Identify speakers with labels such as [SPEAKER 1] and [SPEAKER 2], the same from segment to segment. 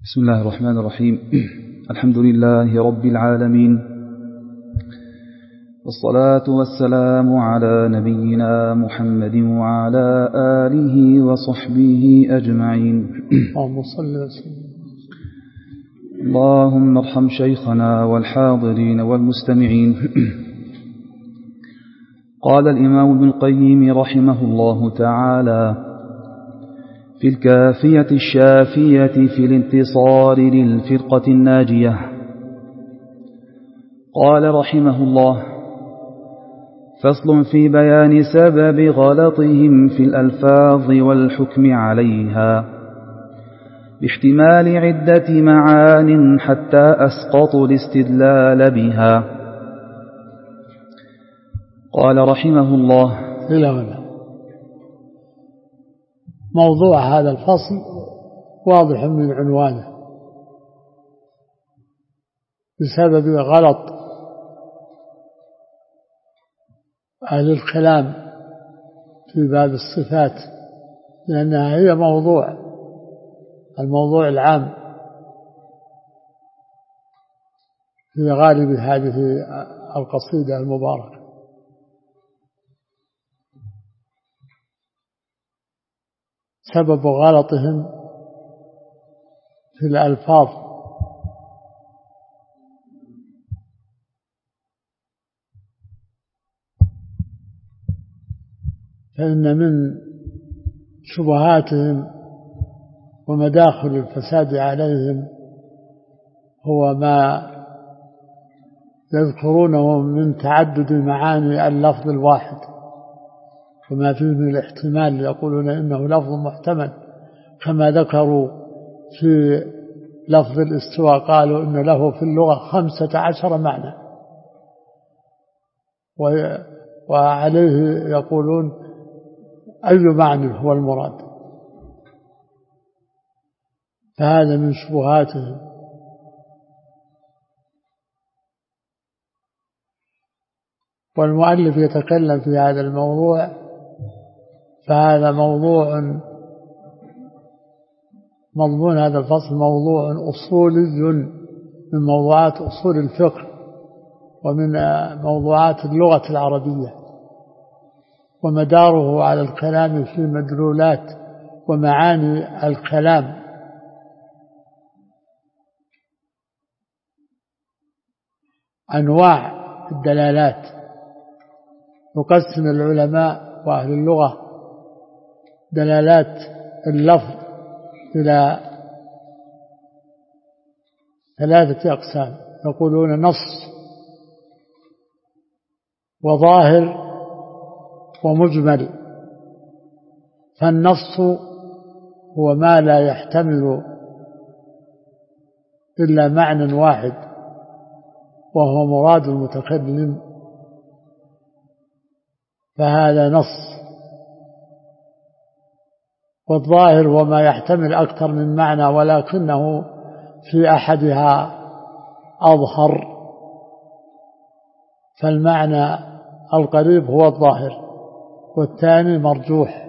[SPEAKER 1] بسم الله الرحمن الرحيم. الحمد لله رب العالمين، والصلاة والسلام على نبينا محمد وعلى آله وصحبه أجمعين. اللهم ارحم شيخنا والحاضرين والمستمعين. قال الإمام ابن القيم رحمه الله تعالى في الكافية الشافية في الانتصار للفرقة الناجية، قال رحمه الله: فصل في بيان سبب غلطهم في الألفاظ والحكم عليها باحتمال عدة معان حتى أسقطوا الاستدلال بها. قال رحمه الله:
[SPEAKER 2] موضوع هذا الفصل واضح من عنوانه، بسبب غلط أهل الكلام في باب الصفات، لأنها هي الموضوع العام في غالب هذه القصيدة المباركة. سبب غلطهم في الألفاظ، فإن من شبهاتهم ومداخل الفساد عليهم هو ما يذكرونه من تعدد معاني اللفظ الواحد، وما فيه من الاحتمال، يقولون إنه لفظ محتمل، كما ذكروا في لفظ الاستواء قالوا إن له في اللغة 15 معنى، وعليه يقولون أي معنى هو المراد، فهذا من شبهاتهم. والمؤلف يتكلم في هذا الموضوع، فهذا مضمون هذا الفصل موضوع أصولي من موضوعات أصول الفقه ومن موضوعات اللغة العربية، ومداره على الكلام في مدلولات ومعاني الكلام. أنواع الدلالات يقسم العلماء وأهل اللغة دلالات اللفظ إلى 3 أقسام، يقولون نص وظاهر ومجمل. فالنص هو ما لا يحتمل إلا معنى واحد وهو مراد المتكلم، فهذا نص. والظاهر هو ما يحتمل أكثر من معنى ولكنه في أحدها أظهر، فالمعنى القريب هو الظاهر والثاني مرجوح.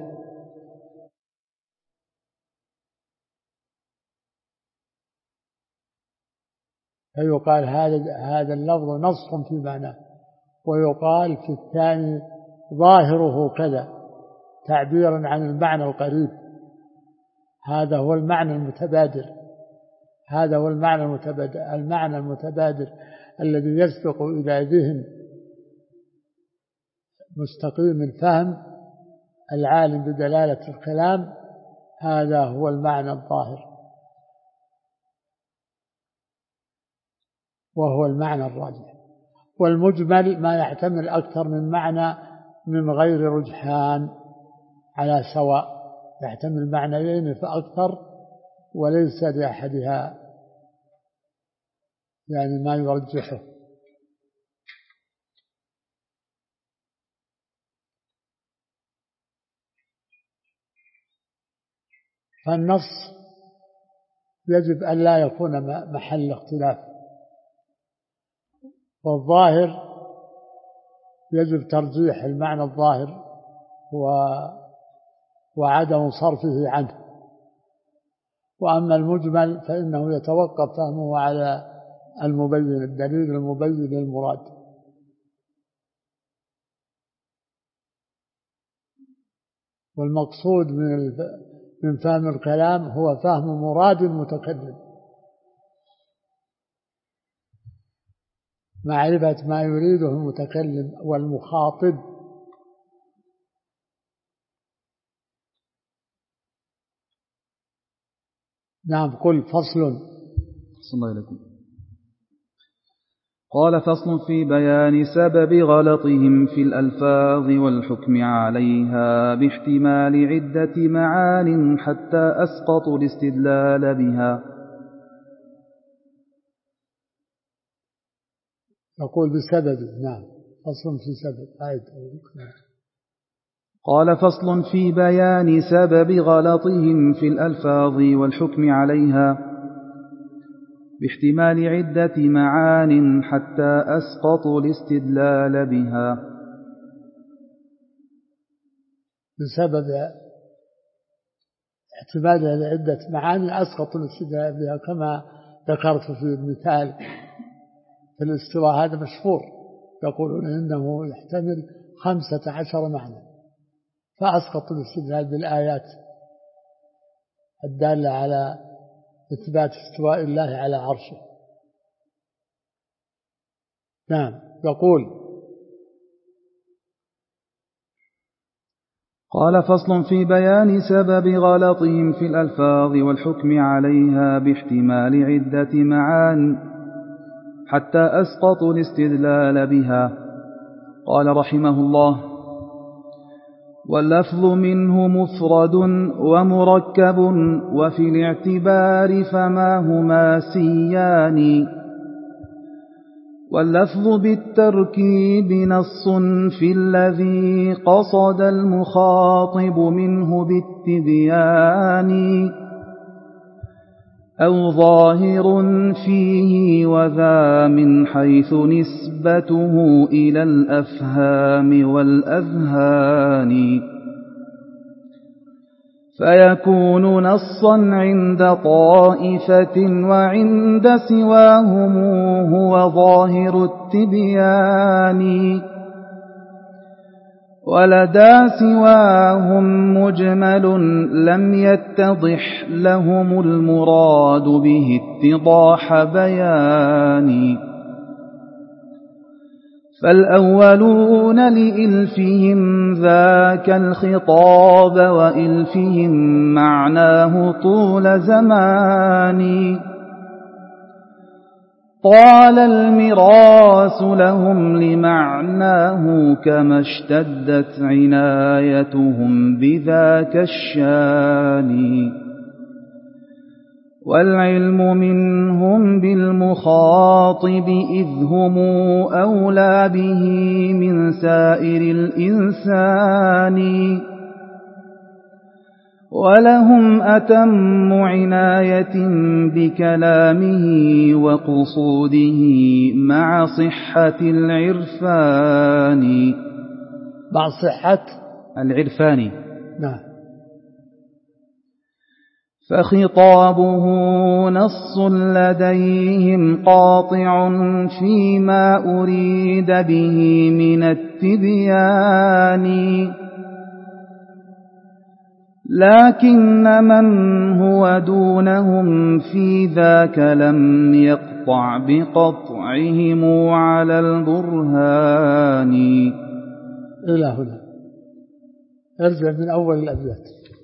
[SPEAKER 2] فيقال هذا اللفظ نص في معناه، ويقال في الثاني ظاهره كذا، تعبيرا عن المعنى القريب. هذا هو المعنى المتبادر، المعنى المتبادر الذي يسبق إلى ذهن مستقيم الفهم العالم بدلالة الكلام، هذا هو المعنى الظاهر، وهو المعنى الراجح. والمجمل ما يحتمل أكثر من معنى من غير رجحان على سواء، يحتمل معنيين فأكثر وليس لأحدها يعني ما يرجحه. فالنص يجب أن لا يكون محل اختلاف، والظاهر يجب ترجيح المعنى الظاهر وعدم صرفه عنه. وأما المجمل فإنه يتوقف فهمه على المبين، الدليل المبين للمراد. والمقصود من فهم الكلام هو فهم مراد المتكلم، معرفة ما يريده المتكلم والمخاطب. نعم. قل فصل.
[SPEAKER 1] الله إليكم. قال فصل في بيان سبب غلطهم في الألفاظ والحكم عليها باحتمال عدة معان حتى أسقطوا الاستدلال بها.
[SPEAKER 2] يقول بسبب. نعم. فصل في سبب.
[SPEAKER 1] قال فصل في بيان سبب غلطهم في الألفاظ والحكم عليها باحتمال عدة معان حتى أسقطوا الاستدلال بها.
[SPEAKER 2] بسبب احتمال عدة معاني أسقطوا الاستدلال بها، كما ذكرت في المثال في الاستواء، هذا مشهور، يقولون إنه يحتمل 15 معنى، فأسقطوا الاستدلال بالآيات الدالة على إثبات استواء الله على عرشه. نعم. يقول
[SPEAKER 1] قال فصل في بيان سبب غلطهم في الألفاظ والحكم عليها باحتمال عدة معان حتى أسقطوا الاستدلال بها. قال رحمه الله: واللفظ منه مفرد ومركب وفي الاعتبار فما هما سيان. واللفظ بالتركيب نص في الذي قصد المخاطب منه بالتبيان، أو ظاهر فيه وذا من حيث نسبته إلى الأفهام والأذهان، فيكون نصا عند طائفة وعند سواهم هو ظاهر التبيان، ولدى سواهم مجمل لم يتضح لهم المراد به اتضاح بيان. فالأولون لإلفهم ذاك الخطاب وإلفهم معناه طول زمان، طال المراس لهم لمعناه كما اشتدت عنايتهم بذاك الشان. والعلم منهم بالمخاطب إذ هم أولى به من سائر الإنسان، ولهم أتم عناية بكلامه وقصوده مع صحة العرفان.
[SPEAKER 2] مع صحة
[SPEAKER 1] العرفان.
[SPEAKER 2] نعم.
[SPEAKER 1] فخطابه نص لديهم قاطع فيما أريد به من التبيان، لكن من هو دونهم في ذاك لم يقطع بقطعهم على البرهان.
[SPEAKER 2] إلى هنا ارجع من أول الأبيات.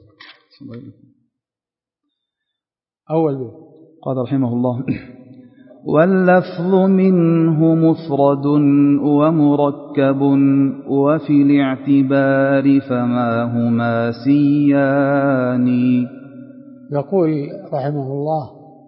[SPEAKER 2] أول بيت
[SPEAKER 1] قال رحمه الله: واللفظ منه مفرد ومركب وفي الاعتبار فما هما سيان.
[SPEAKER 2] يقول رحمه الله: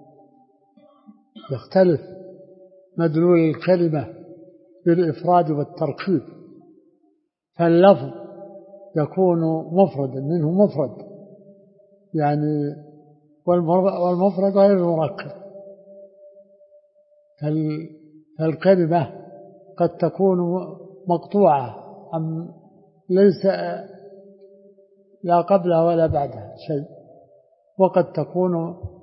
[SPEAKER 2] يختلف مدلول الكلمة بالإفراد والتركيب، فاللفظ يكون مفردا، منه مفرد يعني، والمفرد غير المركب. فالكلمة قد تكون مقطوعة، ليس لا قبلها ولا بعدها شيء، وقد تكون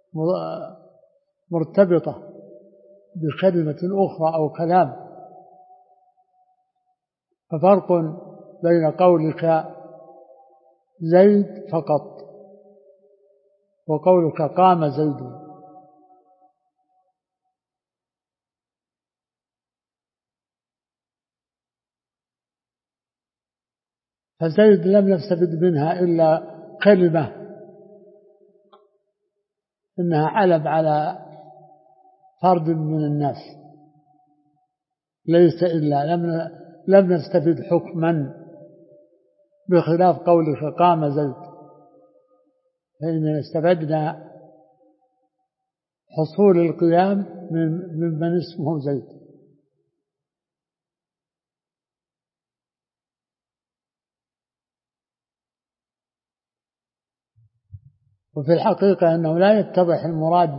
[SPEAKER 2] مرتبطة بكلمة أخرى أو كلام. ففرق بين قولك زيد فقط وقولك قام زيد. فزيد لم نستفد منها إلا كلمة إنها علم على فرد من الناس، ليس إلا لم نستفد حكما، بخلاف قولك قام زيد فإننا استفدنا حصول القيام من اسمه زيد. وفي الحقيقة أنه لا يتضح المراد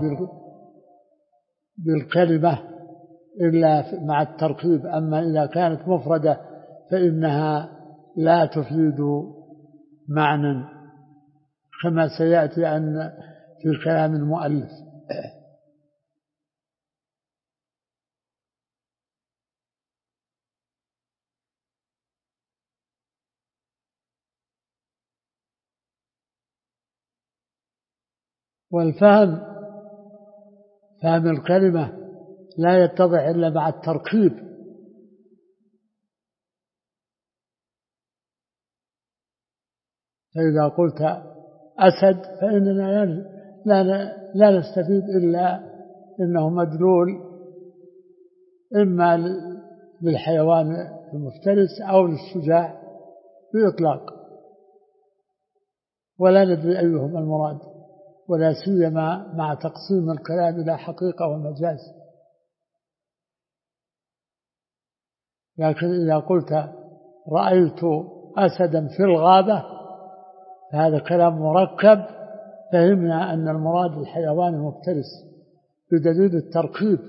[SPEAKER 2] بالكلمة إلا مع التركيب. أما إذا كانت مفردة فإنها لا تفيد معنى، كما سيأتي أن في كلام المؤلف. والفهم، فهم الكلمة لا يتضح إلا مع التركيب. فإذا قلت أسد فإننا لا نستفيد إلا إنه مدلول إما للحيوان المفترس أو للشجاع بإطلاق، ولا ندري أيهما المراد، ولا سيما مع تقسيم الكلام إلى حقيقة ومجاز. لكن إذا قلت رأيت أسدا في الغابة فهذا كلام مركب، فهمنا أن المراد الحيوان المفترس بدليل التركيب.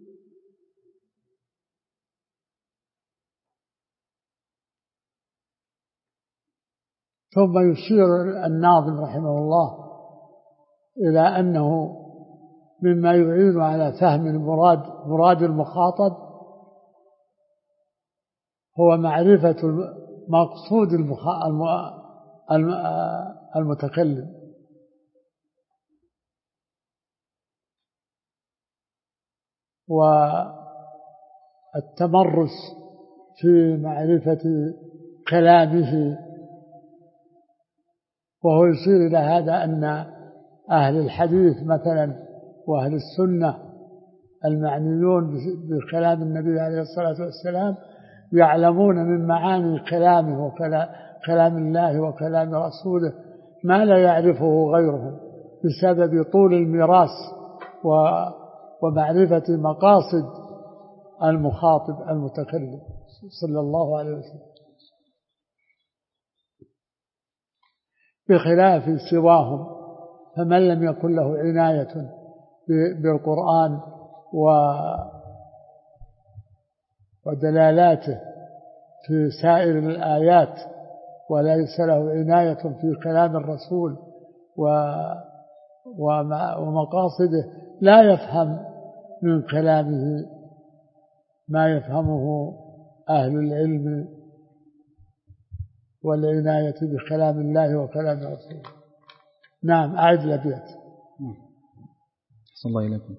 [SPEAKER 2] ثم يشير الناظم رحمه الله إلى أنه مما يعين على فهم مراد المخاطب هو معرفة مقصود المتكلم، والتمرس في معرفة كلامه. وهو يشير إلى هذا أن أهل الحديث مثلا وأهل السنة المعنيون بكلام النبي عليه الصلاة والسلام يعلمون من معاني كلامه وكلام الله وكلام رسوله ما لا يعرفه غيرهم بسبب طول الميراث ومعرفة مقاصد المخاطب المتكلم صلى الله عليه وسلم، بخلاف سواهم. فمن لم يكن له عناية بالقرآن ودلالاته في سائر الآيات، وليس له عناية في كلام الرسول ومقاصده، لا يفهم من كلامه ما يفهمه أهل العلم والعناية بكلام الله وكلام رسوله. نعم، أعد الأبيات.
[SPEAKER 1] صلى الله إليكم.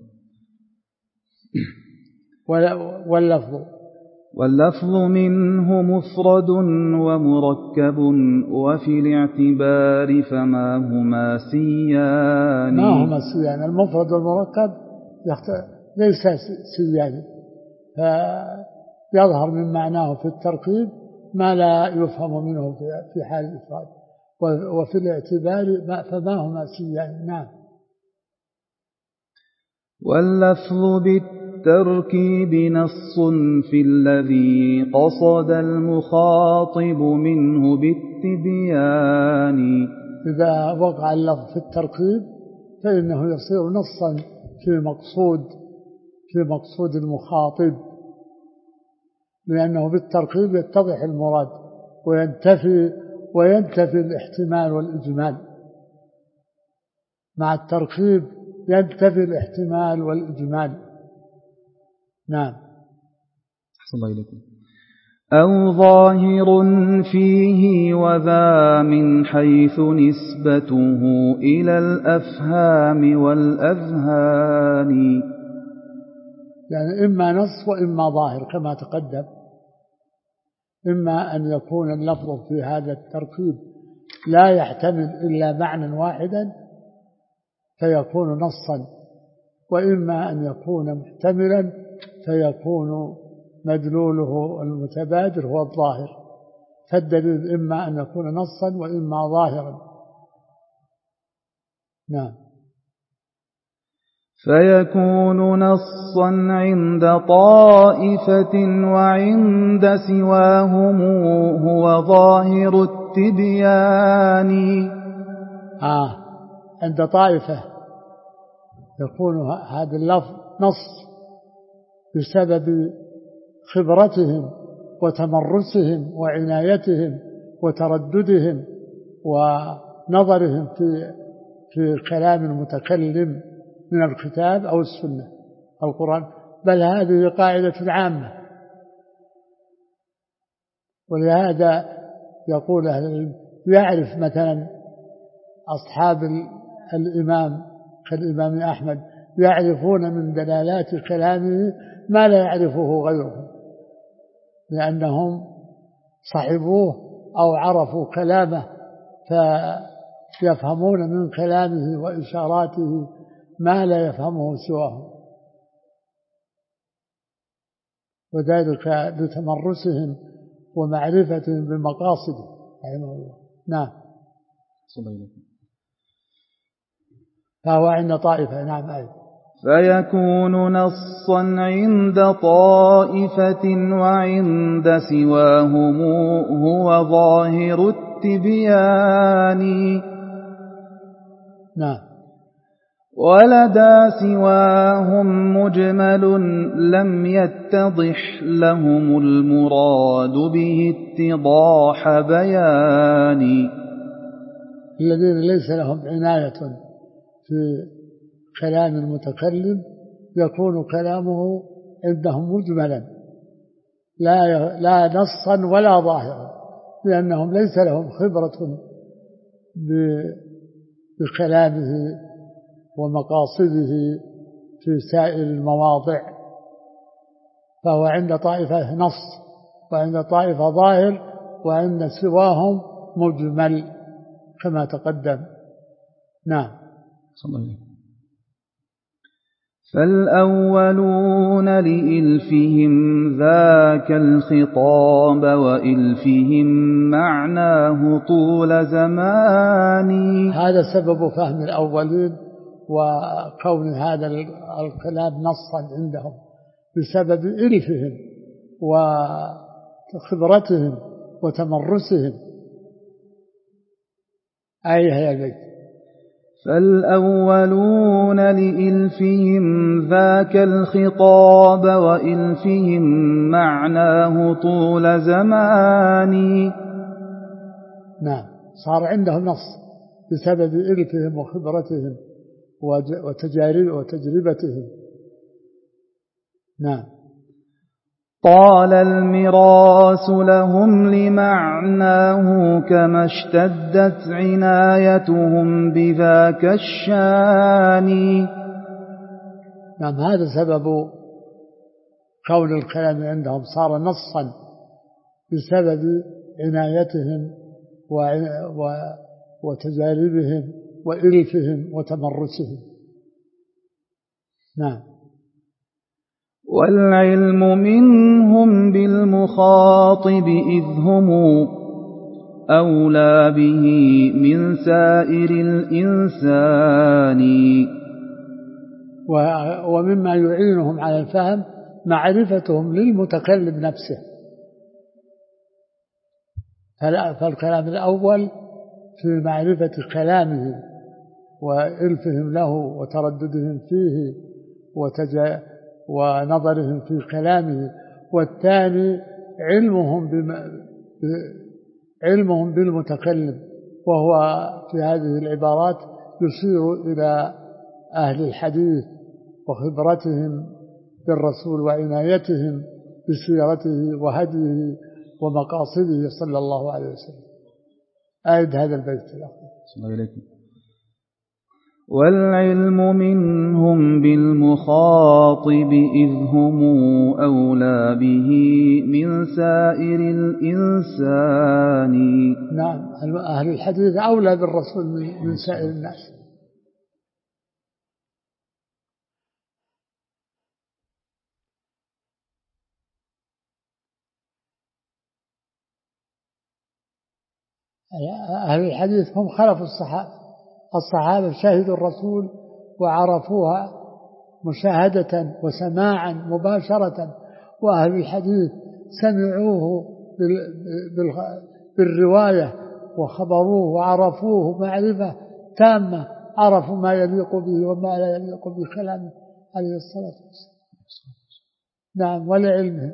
[SPEAKER 1] واللفظ منه مفرد ومركب، وفي الاعتبار فما هما سيان.
[SPEAKER 2] ما هما سيان؟ المفرد والمركب ليس سيان، فيظهر من معناه في التركيب ما لا يفهم منه في حال الإفراد، وفي الاعتبار فما هما سيان. نعم.
[SPEAKER 1] واللفظ بالتركيب نص في الذي قصد المخاطب منه بالتبيان.
[SPEAKER 2] إذا وقع اللفظ في التركيب فإنه يصير نصا في مقصود المخاطب، لأنه بالتركيب يتضح المراد وينتفي الاحتمال والإجمال. مع التركيب ينتفي الاحتمال والإجمال. نعم.
[SPEAKER 1] أحسن الله إليكم. أو ظاهر فيه وذا من حيث نسبته إلى الأفهام والأذهان.
[SPEAKER 2] يعني إما نص وإما ظاهر كما تقدم، إما أن يكون اللفظ في هذا التركيب لا يحتمل إلا معنى واحدا فيكون نصا، وإما أن يكون محتملا فيكون مدلوله المتبادر هو الظاهر، فالدليل إما أن يكون نصا وإما ظاهرا. نعم.
[SPEAKER 1] فيكون نصا عند طائفة وعند سواهم هو ظاهر التبيان.
[SPEAKER 2] عند طائفة يكون هذا اللفظ نص بسبب خبرتهم وتمرسهم وعنايتهم وترددهم ونظرهم في كلام المتكلم من الكتاب أو السنة أو القرآن، بل هذه قاعدة عامة. ولهذا يقول أهل العلم يعرف مثلا أصحاب الإمام كالإمام أحمد يعرفون من دلالات كلامه ما لا يعرفه غيرهم، لأنهم صحبوه أو عرفوا كلامه فيفهمون من كلامه وإشاراته ما لا يفهمه سواه، وذلك لتمرسهم ومعرفتهم بمقاصده رحمه الله. نعم. فهو عند طائفة. نعم. أيضا
[SPEAKER 1] فيكون نصا عند طائفة وعند سواهم هو ظاهر التبيان.
[SPEAKER 2] نعم.
[SPEAKER 1] ولدى سواهم مجمل لم يتضح لهم المراد به اتضاح بيان.
[SPEAKER 2] الذين ليس لهم عناية في كلام المتكلم يكون كلامه عندهم مجملا لا نصا ولا ظاهرا، لأنهم ليس لهم خبرة بكلامه ومقاصده في سائر المواضع، فهو عند طائفة نص وعند طائفة ظاهر وعند سواهم مجمل كما تقدم. نعم.
[SPEAKER 1] فالأولون لإلفهم ذاك الخطاب وإلفهم معناه طول زمان.
[SPEAKER 2] هذا سبب فهم الأولين وكون هذا الكلام نصا عندهم بسبب إلفهم وخبرتهم وتمرسهم. أي هي البيت.
[SPEAKER 1] فالأولون لإلفهم ذاك الخطاب وإلفهم معناه طول زمان.
[SPEAKER 2] نعم. صار عندهم نص بسبب إلفهم وخبرتهم وتجربتهم. نعم.
[SPEAKER 1] طال المراس لهم لمعناه كما اشتدت عنايتهم بذاك الشان.
[SPEAKER 2] نعم. هذا سبب كون الكلام عندهم صار نصا بسبب عنايتهم وتجاربهم وإلفهم وتمرسهم. نعم.
[SPEAKER 1] والعلم منهم بالمخاطب إذ هم أولى به من سائر الإنسان.
[SPEAKER 2] ومما يعينهم على الفهم معرفتهم للمتكلم نفسه. فالكلام الأول في معرفة كلامه وإلفهم له وترددهم فيه ونظرهم في كلامه، والثاني علمهم بالمتكلم، وهو في هذه العبارات يشير إلى أهل الحديث وخبرتهم بالرسول وعنايتهم بسيرته وهديه ومقاصده صلى الله عليه وسلم. آيد هذا البيت
[SPEAKER 1] صلى الله عليه. والعلم منهم بالمخاطب إذ هم أولى به من سائر الإنسان.
[SPEAKER 2] نعم، أهل الحديث أولى بالرسول من سائر الناس. أهل الحديث هم خلف الصحابة شهدوا الرسول وعرفوها مشاهدة وسماعا مباشرة، وأهل الحديث سمعوه بالرواية وخبروه وعرفوه معرفة تامة، عرفوا ما يليق به وما لا يليق بكلامه عليه الصلاة والسلام. نعم، ولعلمه.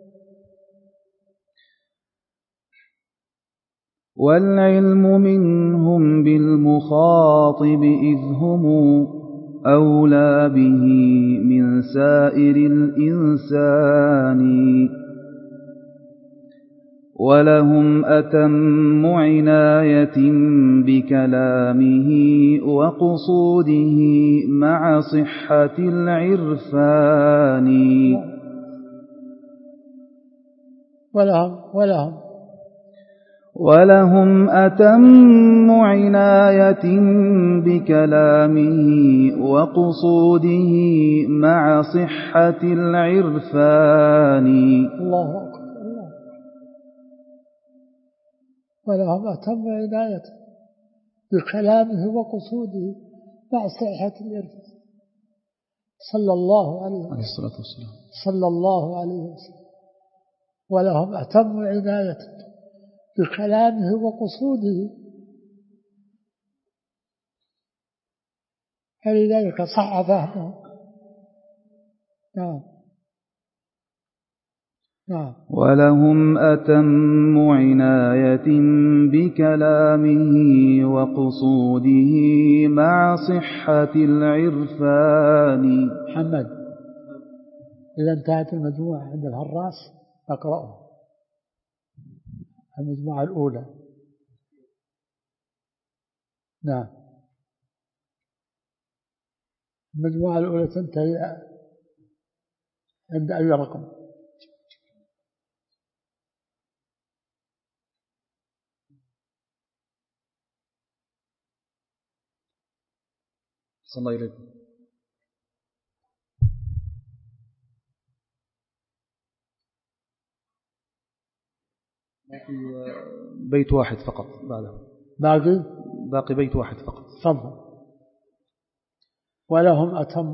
[SPEAKER 1] والعلم منهم بالمخاطب إذ هم أولى به من سائر الإنسان. ولهم أتم عناية بكلامه وقصوده مع صحة العرفان. ولهم أتم عناية بكلامه وقصوده مع صحة العرفان.
[SPEAKER 2] الله أكبر. ولهم أتم عناية بكلامه وقصوده مع صحة العرفان صلى الله عليه وسلم. صلى الله عليه وسلم. ولهم أتم عناية بكلامه وقصوده، فلذلك صح فهمه. نعم.
[SPEAKER 1] ولهم أتم عناية بكلامه وقصوده مع صحة العرفان.
[SPEAKER 2] محمد، إذا انتهت المجموعة عند الهراس نقرأها، المجموعة الأولى. نعم، المجموعة الأولى تنتهي عند أي رقم؟
[SPEAKER 1] صلى الله عليه وسلم. بيت واحد فقط بعده. باقي بيت واحد فقط.
[SPEAKER 2] تفضل. ولهم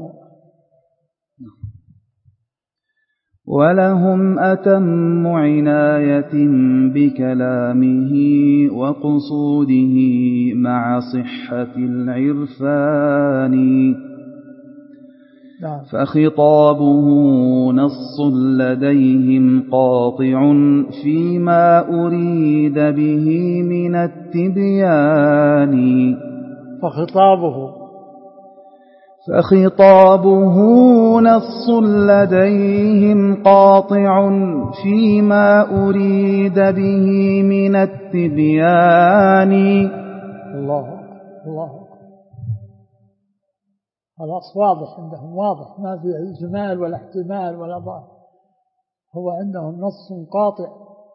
[SPEAKER 1] أتم عناية بكلامه وقصوده مع صحة العرفان. فخطابه نص لديهم قاطع فيما أريد به من التبيان. فخطابه نص لديهم قاطع فيما أريد به من التبيان.
[SPEAKER 2] الله خلاص، واضح عندهم، واضح، ما في إجمال ولا احتمال ولا ضعف. هو عندهم نص قاطع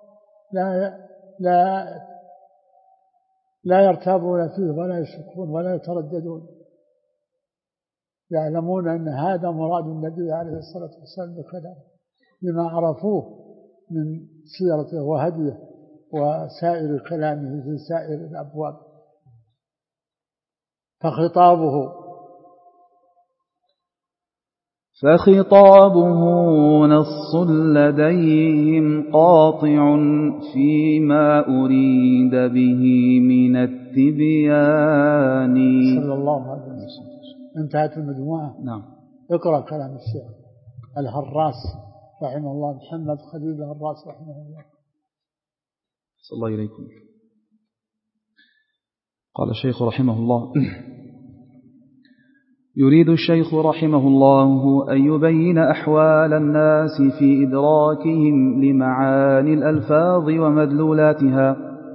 [SPEAKER 2] لا يرتابون فيه ولا يشكون ولا يترددون، يعلمون أن هذا مراد النبي عليه الصلاة والسلام بكلامه لما عرفوه من سيرته وهديه وسائر كلامه في سائر الأبواب.
[SPEAKER 1] فخطابه نص لديهم قاطع فيما أريد به من التبيان.
[SPEAKER 2] صلى الله عليه وسلم. انتهت المجموعة.
[SPEAKER 1] نعم.
[SPEAKER 2] اقرأ كلام الشيخ الهراس رحمه الله، محمد خليل الهراس رحمه الله.
[SPEAKER 1] صلى الله عليكم. قال الشيخ رحمه الله: يريد الشيخ رحمه الله أن يبين أحوال الناس في إدراكهم لمعاني الألفاظ ومدلولاتها،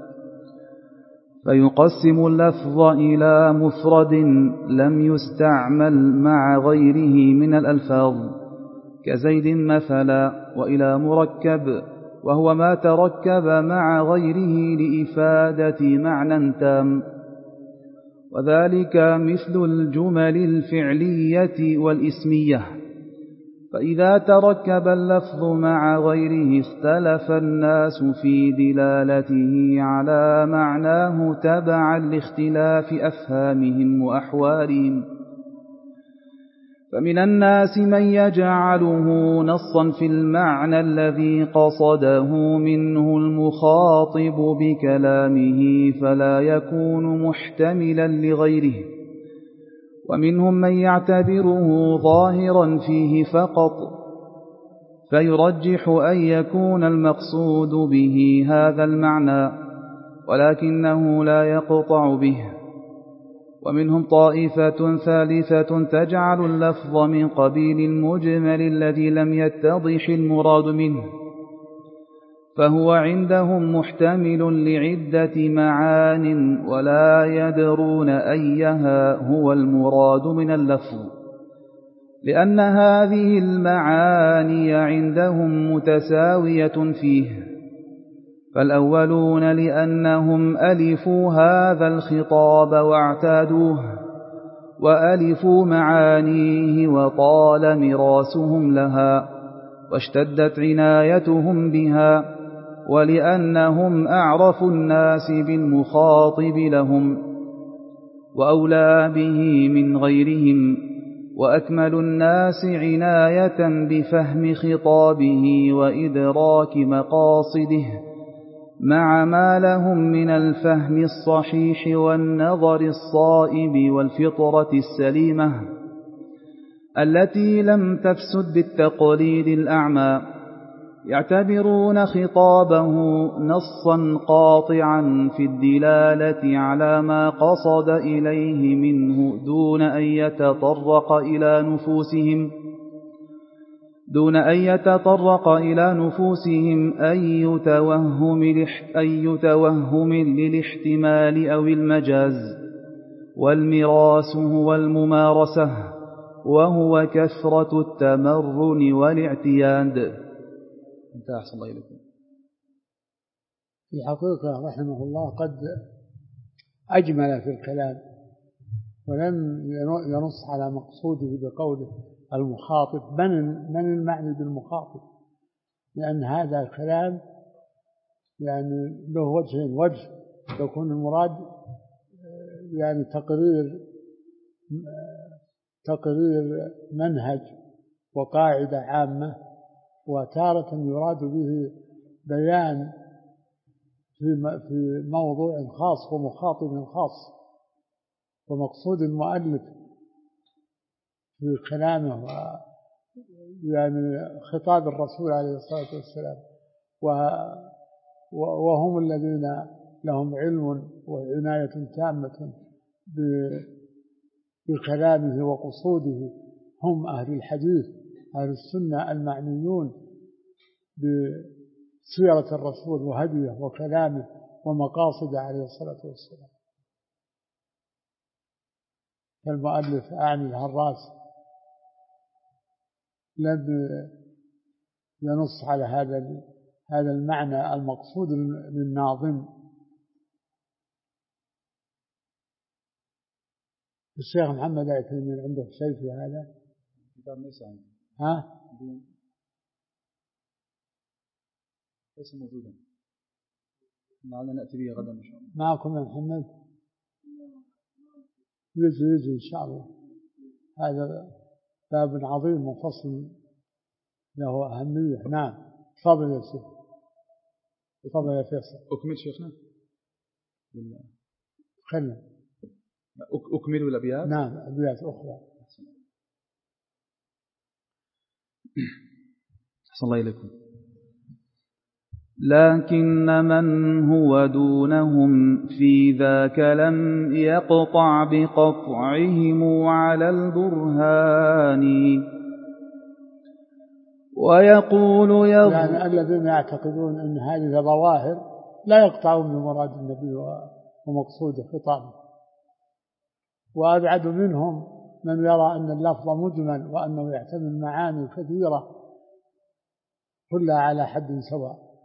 [SPEAKER 1] فيقسم اللفظ إلى مفرد لم يستعمل مع غيره من الألفاظ كزيد مثلا، وإلى مركب وهو ما تركب مع غيره لإفادة معنى تام، وذلك مثل الجمل الفعلية والإسمية. فإذا تركب اللفظ مع غيره اختلف الناس في دلالته على معناه تبعا لاختلاف أفهامهم وأحوالهم، فمن الناس من يجعله نصا في المعنى الذي قصده منه المخاطب بكلامه فلا يكون محتملا لغيره، ومنهم من يعتبره ظاهرا فيه فقط فيرجح أن يكون المقصود به هذا المعنى ولكنه لا يقطع به. ومنهم طائفة ثالثة تجعل اللفظ من قبيل المجمل الذي لم يتضح المراد منه، فهو عندهم محتمل لعدة معان ولا يدرون أيها هو المراد من اللفظ، لأن هذه المعاني عندهم متساوية فيه. فالأولون لأنهم ألفوا هذا الخطاب واعتادوه وألفوا معانيه وطال مراسهم لها واشتدت عنايتهم بها، ولأنهم أعرف الناس بالمخاطب لهم وأولى به من غيرهم، وأكمل الناس عناية بفهم خطابه وإدراك مقاصده مع ما لهم من الفهم الصحيح والنظر الصائب والفطرة السليمة التي لم تفسد بالتقليد الأعمى، يعتبرون خطابه نصا قاطعا في الدلالة على ما قصد إليه منه دون أن يتطرق إلى نفوسهم أي توهم للاحتمال أو المجاز، والمراس هو الممارسة وهو كثرة التمرن والاعتياد. انتهى أحسن الله إليكم.
[SPEAKER 2] في الحقيقة رحمه الله قد أجمل في الكلام ولم ينص على مقصوده بقوله المخاطب. من المعني بالمخاطب؟ لأن هذا الكلام يعني له وجهين: وجه يكون المراد يعني تقرير منهج وقاعدة عامة، وتارة يراد به بيان في موضوع خاص ومخاطب خاص. ومقصود المؤلف في كلامه يعني خطاب الرسول عليه الصلاة والسلام، وهم الذين لهم علم وعناية تامة بكلامه وقصوده، هم أهل الحديث أهل السنة المعنيون بسيرة الرسول وهديه وكلامه ومقاصده عليه الصلاة والسلام. فالمؤلف أعني الهراس لم ينص على هذا المعنى المقصود للناظم. الشيخ محمد عثيمين عنده شيء في هذا؟
[SPEAKER 1] كتاب ليس عندي.
[SPEAKER 2] ها؟
[SPEAKER 1] ليس موجودا، لعلنا نأتي به غدا إن شاء الله.
[SPEAKER 2] معكم يا محمد؟ يجي إن شاء الله. هذا باب عظيم وفصل له أهمية. نعم، تفضل يا شيخ. تفضل يا فيصل.
[SPEAKER 1] أكمل شيخنا؟
[SPEAKER 2] خلنا
[SPEAKER 1] أكمل الأبيات؟
[SPEAKER 2] نعم، أبيات أخرى.
[SPEAKER 1] أحسن الله إليكم. لكن من هو دونهم في ذاك لم يقطع بقطعهم على البرهان ويقول
[SPEAKER 2] يعني الذين يعتقدون أن هذه ظواهر لا يقطعون بمراد النبي ومقصود خطابه، وأبعد منهم من يرى أن اللفظ مجمل وأنه يحتمل معاني كثيرة كلها على حد سواء.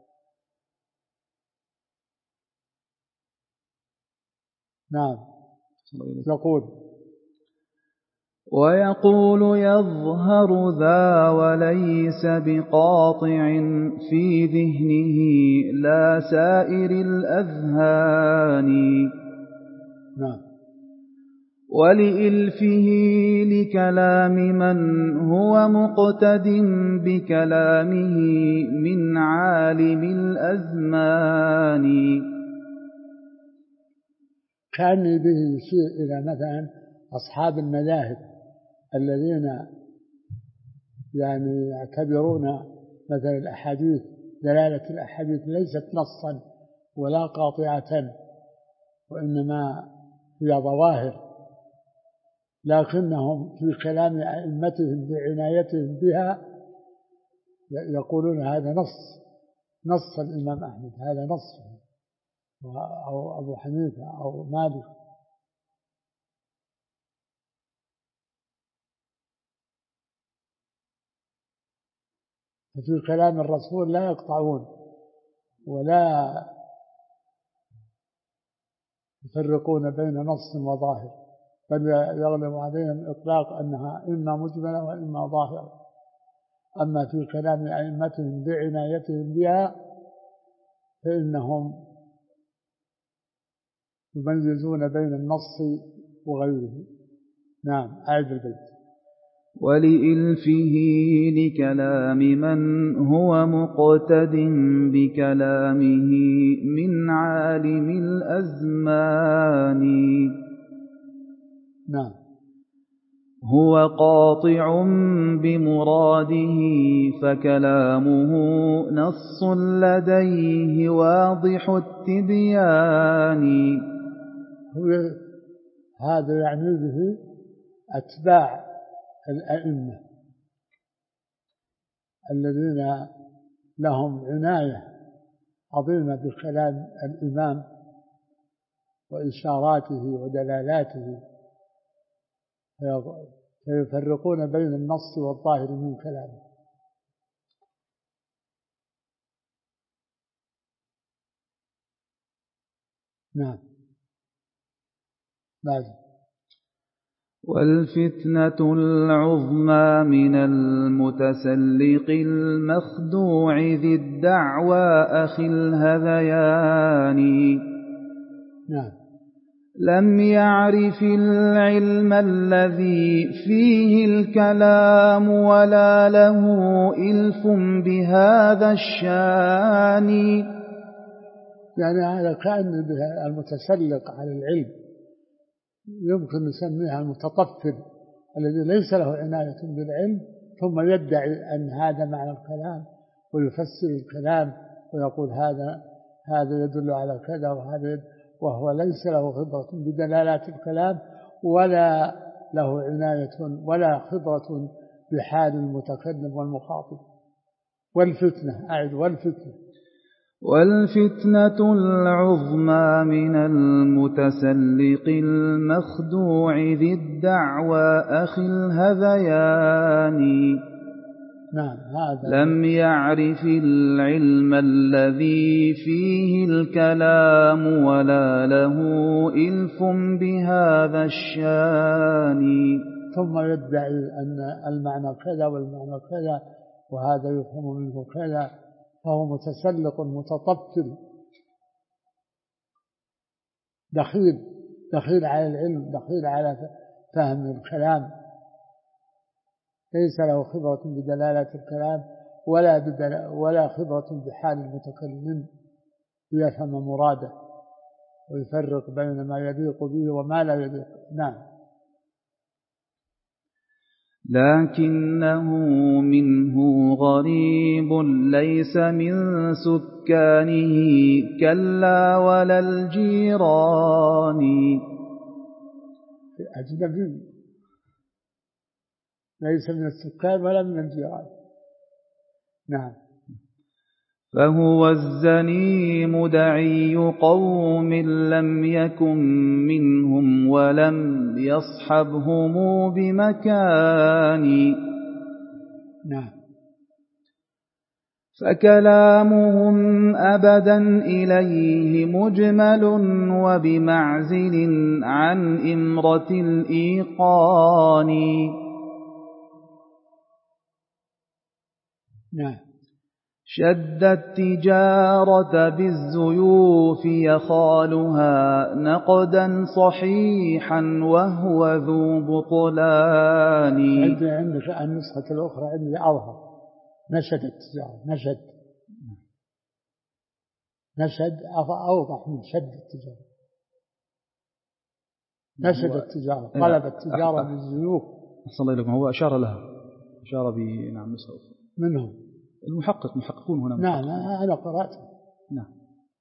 [SPEAKER 2] نعم.
[SPEAKER 1] ويقول يظهر ذا وليس بقاطع في ذهنه لا سائر الأذهان.
[SPEAKER 2] نعم.
[SPEAKER 1] ولإلفه لكلام من هو مقتد بكلامه من عالم الأزمان.
[SPEAKER 2] كان به يشير إلى مثلا أصحاب المذاهب الذين يعني يعتبرون مثلا الأحاديث، دلالة الأحاديث ليست نصا ولا قاطعة وإنما هي ظواهر، لكنهم في كلام أئمتهم بعنايتهم بها يقولون هذا نص الإمام أحمد، هذا نص، أو أبو حنيفة أو مالك. ففي كلام الرسول لا يقطعون ولا يفرقون بين نص وظاهر، بل يغلب عليهم الإطلاق أنها إما مجملة وإما ظاهرة. أما في كلام أئمتهم بعنايتهم بها فإنهم يميزون بين النص وغيره. نعم. أعد البيت.
[SPEAKER 1] ولإلفه لكلام من هو مقتد بكلامه من عالم الأزمان.
[SPEAKER 2] نعم.
[SPEAKER 1] هو قاطع بمراده فكلامه نص لديه واضح التبيان.
[SPEAKER 2] هذا يعني به أتباع الأئمة الذين لهم عناية عظيمة بكلام الإمام وإشاراته ودلالاته، فيفرقون بين النص والظاهر من كلامه. نعم. بعد.
[SPEAKER 1] والفتنة العظمى من المتسلق المخدوع ذي الدعوى أخي الهذيان.
[SPEAKER 2] نعم.
[SPEAKER 1] لم يعرف العلم الذي فيه الكلام ولا له إلف بهذا الشان.
[SPEAKER 2] يعني هذا كأن المتسلق على العلم يمكن نسميها المتطفل الذي ليس له عناية بالعلم، ثم يدعي أن هذا معنى الكلام ويفسر الكلام ويقول هذا يدل على كذا وهو ليس له خبرة بدلالات الكلام ولا له عناية ولا خبرة بحال المتكلم والمخاطب. والفتنة. أعد.
[SPEAKER 1] والفتنة العظمى من المتسلق المخدوع ذي الدعوى أخي الهذيان.
[SPEAKER 2] نعم. هذا
[SPEAKER 1] لم يعرف العلم الذي فيه الكلام ولا له إلف بهذا الشان.
[SPEAKER 2] ثم يدعي أن المعنى كذا والمعنى كذا وهذا يفهم منه كذا، فهو متسلق متطفل دخيل على العلم، دخيل على فهم الكلام، ليس له خبرة بدلالة الكلام ولا خبرة بحال المتكلم ليفهم مراده ويفرق بين ما يليق به وما لا يليق. نعم.
[SPEAKER 1] لكنه منه غريب ليس من سكانه كلا ولا الجيران.
[SPEAKER 2] أجنبي ليس من السكان ولا من الجيران. نعم.
[SPEAKER 1] فهو الزنيم دعي قوم لم يكن منهم ولم يصحبهم بمكان.
[SPEAKER 2] نعم.
[SPEAKER 1] فكلامهم أبدا إليه مجمل وبمعزل عن إمرة الإيقان.
[SPEAKER 2] نعم.
[SPEAKER 1] شد التجارة بالزيوف يخالها نقدا صحيحا وهو ذو بطلان.
[SPEAKER 2] عندك النسخة الأخرى عندي أظهر نشد التجارة. نشد أوضح من شد التجارة. نشد التجارة طلب التجارة بالزيوف.
[SPEAKER 1] أحسن الله إليكم. هو أشار لها أشار بنعم نسخة أخرى
[SPEAKER 2] منهم
[SPEAKER 1] محققون هنا.
[SPEAKER 2] نعم أنا قرأت.
[SPEAKER 1] نعم.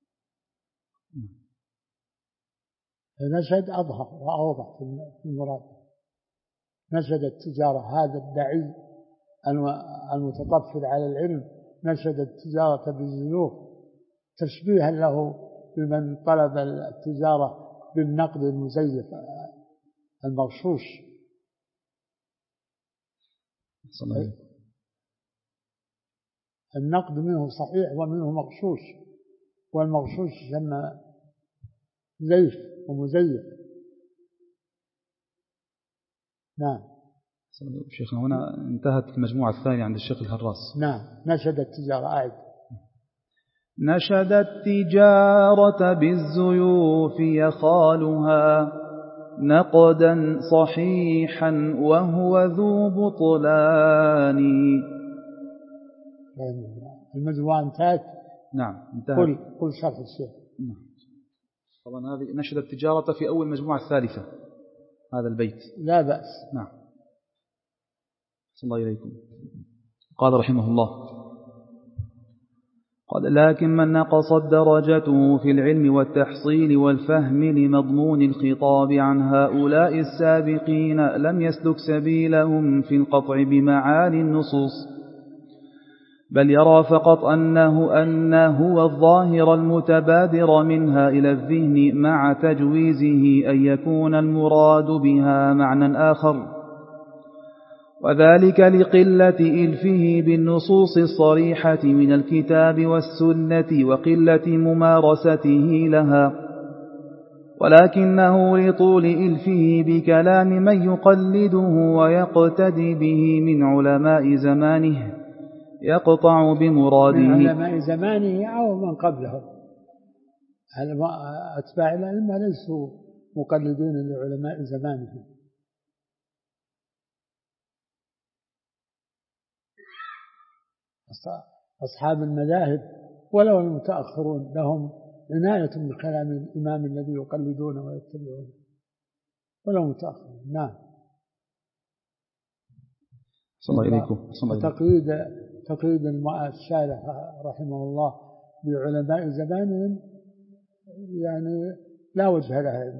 [SPEAKER 2] نشد أظهر وأوضح في المراد. نشد التجارة هذا الدعي المتطفل على العلم نشد التجارة بالزيوف تشبيها له بمن طلب التجارة بالنقد المزيف المغشوش. النقد منه صحيح ومنه مغشوش، والمغشوش يسمى زيف ومزيف. نعم.
[SPEAKER 1] شيخنا هنا انتهت المجموعة الثانية عند الشيخ الهراس.
[SPEAKER 2] نعم. نشد التجارة أعد.
[SPEAKER 1] نشد التجارة بالزيوف يخالها نقدا صحيحا وهو ذو بطلان.
[SPEAKER 2] المجموعة انتهت.
[SPEAKER 1] نعم انتهت.
[SPEAKER 2] قل شرح الشيخ.
[SPEAKER 1] نعم. طبعا هذه نشد التجارة في أول مجموعة الثالثة هذا البيت.
[SPEAKER 2] لا بأس.
[SPEAKER 1] نعم. صلى الله إليكم. قال رحمه الله: قال: لكن من نقصت درجته في العلم والتحصيل والفهم لمضمون الخطاب عن هؤلاء السابقين لم يسلك سبيلهم في القطع بمعاني النصوص، بل يرى فقط أنه الظاهر المتبادر منها إلى الذهن مع تجويزه أن يكون المراد بها معنى آخر، وذلك لقلة إلفه بالنصوص الصريحة من الكتاب والسنة وقلة ممارسته لها، ولكنه لطول إلفه بكلام من يقلده ويقتدي به من علماء زمانه يقطع بمراده.
[SPEAKER 2] من علماء زمانه أو من قبله. أتباع العلم ليسوا مقلدين لعلماء زمانهم. أصحاب المذاهب ولو المتأخرون لهم عناية بكلام الإمام الذي يقلدونه ويتبعونه ولو متأخرون. نعم.
[SPEAKER 1] صلى الله عليكم.
[SPEAKER 2] تقييد الشارح رحمه الله بعلماء زمانهم يعني لا وجه لها،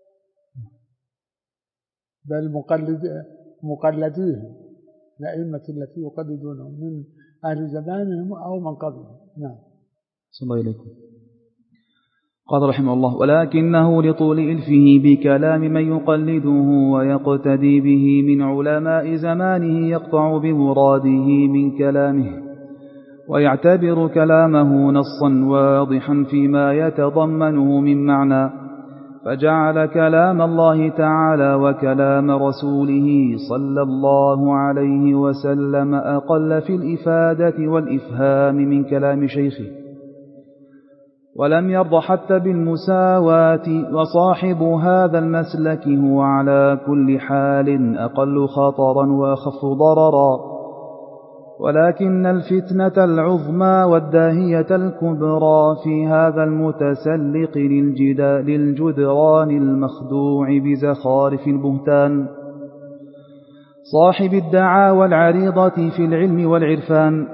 [SPEAKER 2] بل مقلديهم الأئمة التي يقلدونهم من أهل زمانهم أو من قبلهم. نعم.
[SPEAKER 1] صلى الله عليكم. قال رحمه الله: ولكنه لطول إلفه بكلام من يقلده ويقتدي به من علماء زمانه يقطع بمراده من كلامه ويعتبر كلامه نصا واضحا فيما يتضمنه من معنى، فجعل كلام الله تعالى وكلام رسوله صلى الله عليه وسلم أقل في الإفادة والإفهام من كلام شيخه، ولم يرض حتى بالمساواة، وصاحب هذا المسلك هو على كل حال أقل خطرا وأخف ضررا، ولكن الفتنة العظمى والداهية الكبرى في هذا المتسلق للجدران المخدوع بزخارف البهتان صاحب الدعاوى العريضة في العلم والعرفان،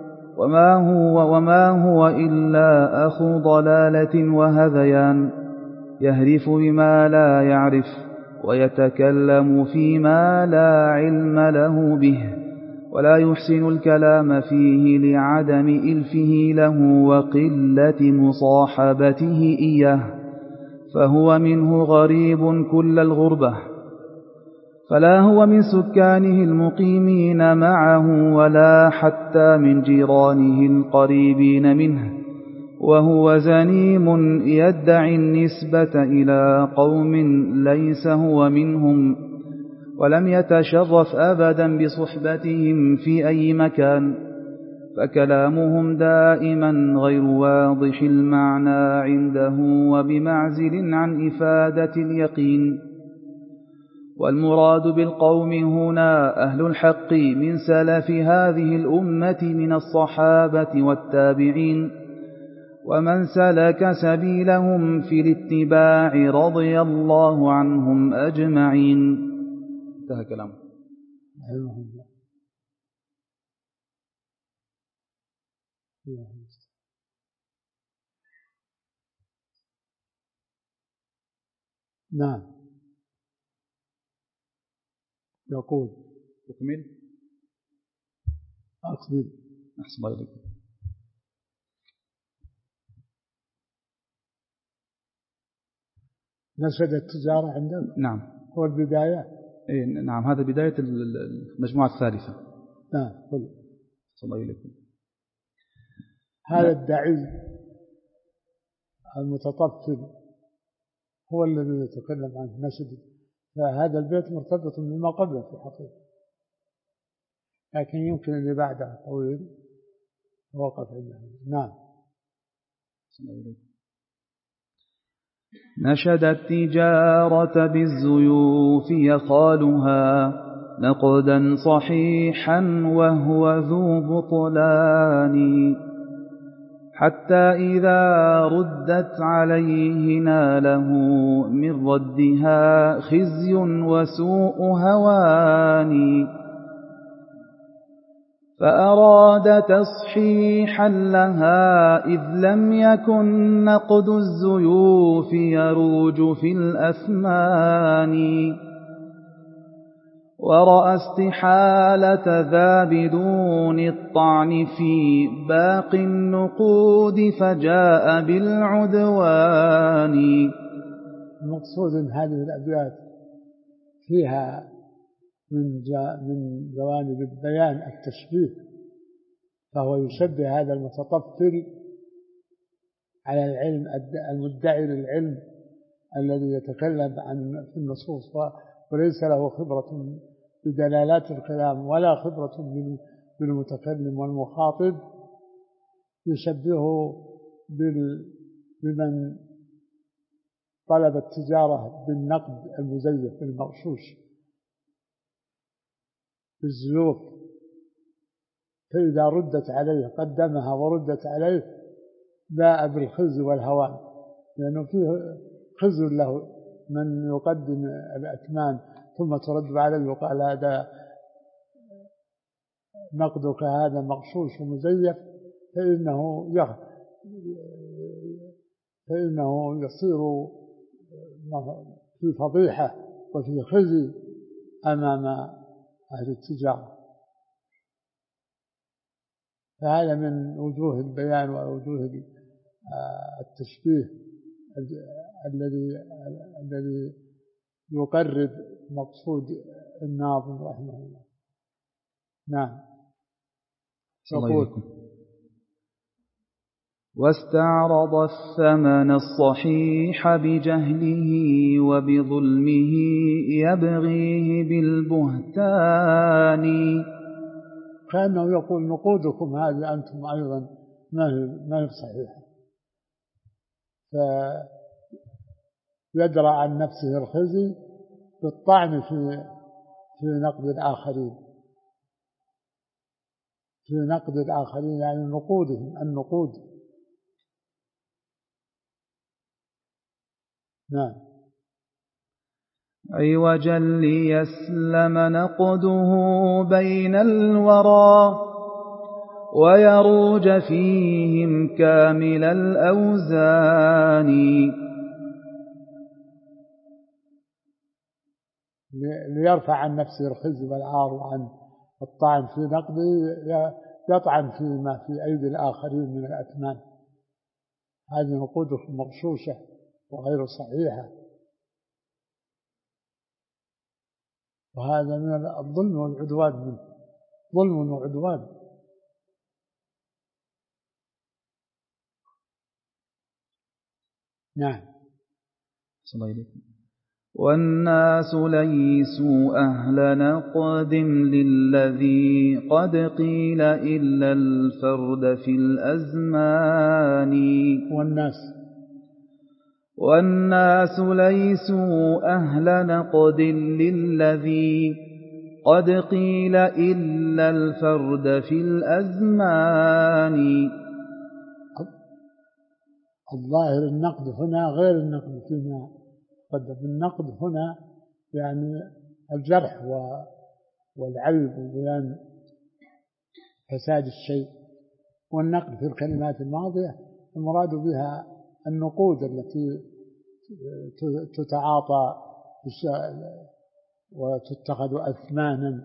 [SPEAKER 1] وما هو إلا أخو ضلالة وهذيان، يهرف بما لا يعرف ويتكلم فيما لا علم له به، ولا يحسن الكلام فيه لعدم إلفه له وقلة مصاحبته إياه، فهو منه غريب كل الغربة، فلا هو من سكانه المقيمين معه ولا حتى من جيرانه القريبين منه، وهو زنيم يدعي النسبة إلى قوم ليس هو منهم، ولم يتشرف أبدا بصحبتهم في أي مكان، فكلامهم دائما غير واضح المعنى عنده وبمعزل عن إفادة اليقين. والمراد بالقوم هنا أهل الحق من سلف هذه الأمة من الصحابة والتابعين، ومن سلك سبيلهم في الاتباع رضي الله عنهم أجمعين. انتهى كلامه.
[SPEAKER 2] نعم. يقول
[SPEAKER 1] أكمل. أحسن الله إليكم.
[SPEAKER 2] نشد التجارة عندك؟
[SPEAKER 1] نعم.
[SPEAKER 2] هو البداية؟
[SPEAKER 1] إيه نعم، هذا بداية المجموعة الثالثة.
[SPEAKER 2] نعم. قل.
[SPEAKER 1] أحسن الله إليكم.
[SPEAKER 2] هذا الدعي المتطفل هو الذي يتكلم عنه نشد، فهذا البيت مرتبط بما قبله في حقيقة، لكن يمكن اللي بعده طويل وقف عنده. نعم.
[SPEAKER 1] نشد التجارة بالزيوف يخالها نقدا صحيحا وهو ذو بطلان، حتى إذا ردت عليه ناله من ردها خزي وسوء هوان، فأراد تصحيحا لها إذ لم يكن نقد الزيوف يروج في الأثمان، ورأى استحالة ذا بدون الطعن في باقي النقود فجاء بالعدوان.
[SPEAKER 2] المقصود أن هذه الأبيات فيها من جوانب البيان التشبيه، فهو يشبه هذا المتطفل على العلم المدعي للعلم الذي يتكلم عن في النصوص وليس له خبرة بدلالات الكلام ولا خبرة بالمتكلم والمخاطب، يشبهه بمن طلب التجارة بالنقد المزيف المغشوش بالزيوف، فإذا ردت عليه قدمها وردت عليه باء بالخزي والهوان، لأنه فيه خزي له من يقدم الأثمان ثم ترد عليه وقال هذا نقدك هذا مغشوش ومزيف، فإنه يصير في فضيحة وفي خزي أمام أهل التجارة. فهذا من وجوه البيان ووجوه التشبيه الذي يقرب مقصود الناظم رحمه الله. نعم.
[SPEAKER 1] يقول واستعرض الثمن الصحيح بجهله وبظلمه يبغيه بالبهتان،
[SPEAKER 2] كأنه يقول نقودكم هذه أنتم أيضا ما هي صحيحة، فيدرى عن نفسه الخزي بالطعن في نقد الآخرين، في نقد الآخرين يعني نقودهم النقود.
[SPEAKER 1] نعم. عوجا ليسلم نقده بين الورى ويروج فيهم كامل الأوزان.
[SPEAKER 2] ليرفع عن نفسه الخزي والعار وعن الطعن في نقده، يطعن فيما في أيدي الآخرين من الأثمان. هذه نقوده مغشوشة وغير صحيحة، وهذا من الظلم والعدوان منه، ظلم وعدوان. نعم.
[SPEAKER 1] صلى الله عليه وسلم. والناس ليسوا أهل نقد للذي قد قيل إلا الفرد في الأزمان. والناس ليسوا أهل نقد للذي قد قيل إلا الفرد في الأزمان.
[SPEAKER 2] الظاهر النقد هنا غير النقد فيما قدم. النقد هنا يعني الجرح والعيب وبيان فساد الشيء، والنقد في الكلمات الماضية المراد بها النقود التي تتعاطى وتتخذ أثمانا.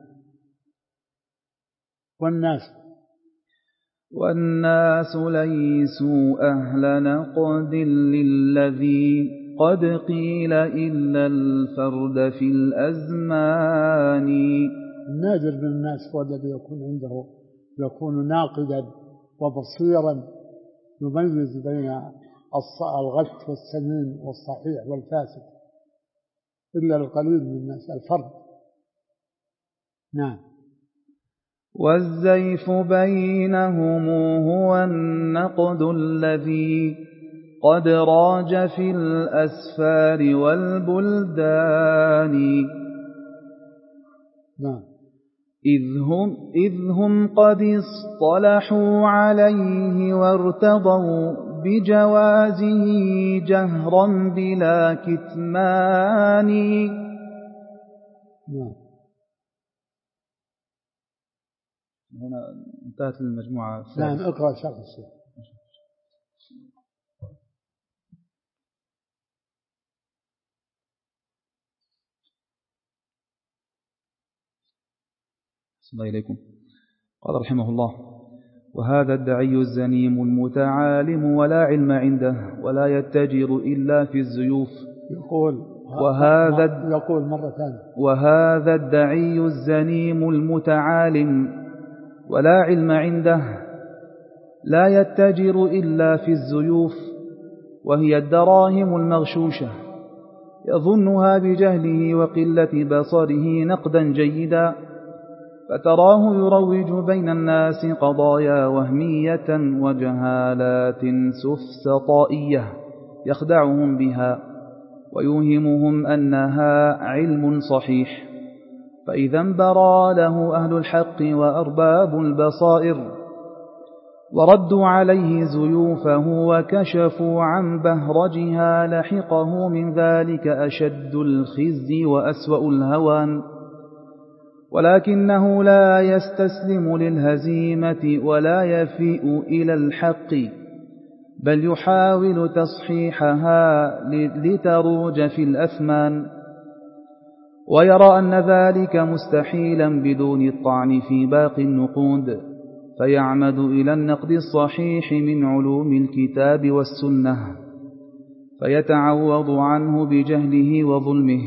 [SPEAKER 1] والناس ليسوا أهل نقد للذي قد قيل إلا الفرد في الأزمان.
[SPEAKER 2] النادر من الناس هو الذي يكون ناقدا وبصيرا يميز بين الغث والسمين والصحيح والفاسد، إلا القليل من الناس، الفرد. نعم.
[SPEAKER 1] والزيف بينهم هو النقد الذي قد راج في الأسفار والبلدان.
[SPEAKER 2] نعم.
[SPEAKER 1] إذ هم قد اصطلحوا عليه وارتضوا بجوازه جهرا بلا كتمان.
[SPEAKER 2] نعم.
[SPEAKER 1] هنا انتهت المجموعة.
[SPEAKER 2] نعم. اقرأ شرح الشيخ.
[SPEAKER 1] الله إليكم. قال رحمه الله: وهذا الدعي الزنيم المتعالم ولا علم عنده ولا يتجر إلا في الزيوف.
[SPEAKER 2] يقول مرة ثانية:
[SPEAKER 1] وهذا الدعي الزنيم المتعالم ولا علم عنده لا يتجر إلا في الزيوف، وهي الدراهم المغشوشة، يظنها بجهله وقلة بصره نقدا جيدا، فتراه يروج بين الناس قضايا وهمية وجهالات سفسطائية يخدعهم بها ويوهمهم أنها علم صحيح، فإذا انبرى له أهل الحق وأرباب البصائر وردوا عليه زيوفه وكشفوا عن بهرجها لحقه من ذلك أشد الخزي وأسوأ الهوان، ولكنه لا يستسلم للهزيمة ولا يفيء إلى الحق، بل يحاول تصحيحها لتروج في الأثمان، ويرى أن ذلك مستحيلا بدون الطعن في باقي النقود، فيعمد إلى النقد الصحيح من علوم الكتاب والسنة، فيتعوض عنه بجهله وظلمه،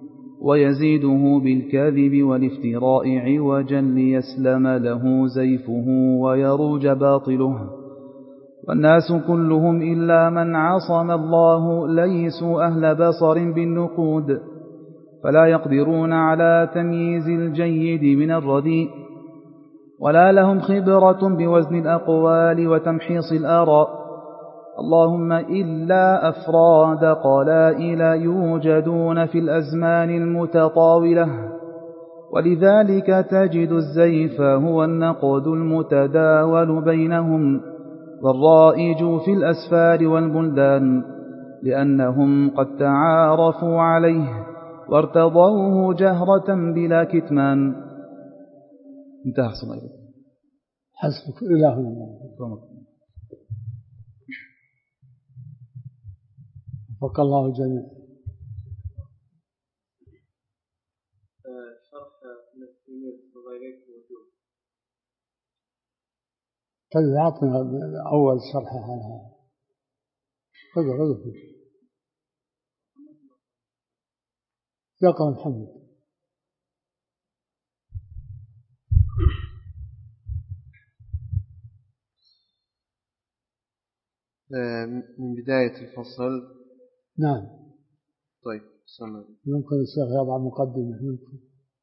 [SPEAKER 1] ويزيده بالكذب والافتراء عوجا ليسلم له زيفه ويروج باطله. والناس كلهم إلا من عصم الله ليسوا أهل بصر بالنقود، فلا يقدرون على تمييز الجيد من الرديء، ولا لهم خبرة بوزن الأقوال وتمحيص الآراء، اللهم إلا أفراد قلائل يوجدون في الأزمان المتطاولة، ولذلك تجد الزيف هو النقد المتداول بينهم والرائج في الأسفار والبلدان، لأنهم قد تعارفوا عليه وارتضوه جهرة بلا كتمان. انتهى صلى.
[SPEAKER 2] حسبك إلهنا وفق الله الجميع.
[SPEAKER 3] شرح ابن تيمية وغيره موجود.
[SPEAKER 2] طيب أعطنا أول شرح عنها. يقرأ محمد.
[SPEAKER 3] من بداية الفصل.
[SPEAKER 2] نعم.
[SPEAKER 3] طيب سمع.
[SPEAKER 2] يمكن الشيخ يضع مقدمة. يمكن.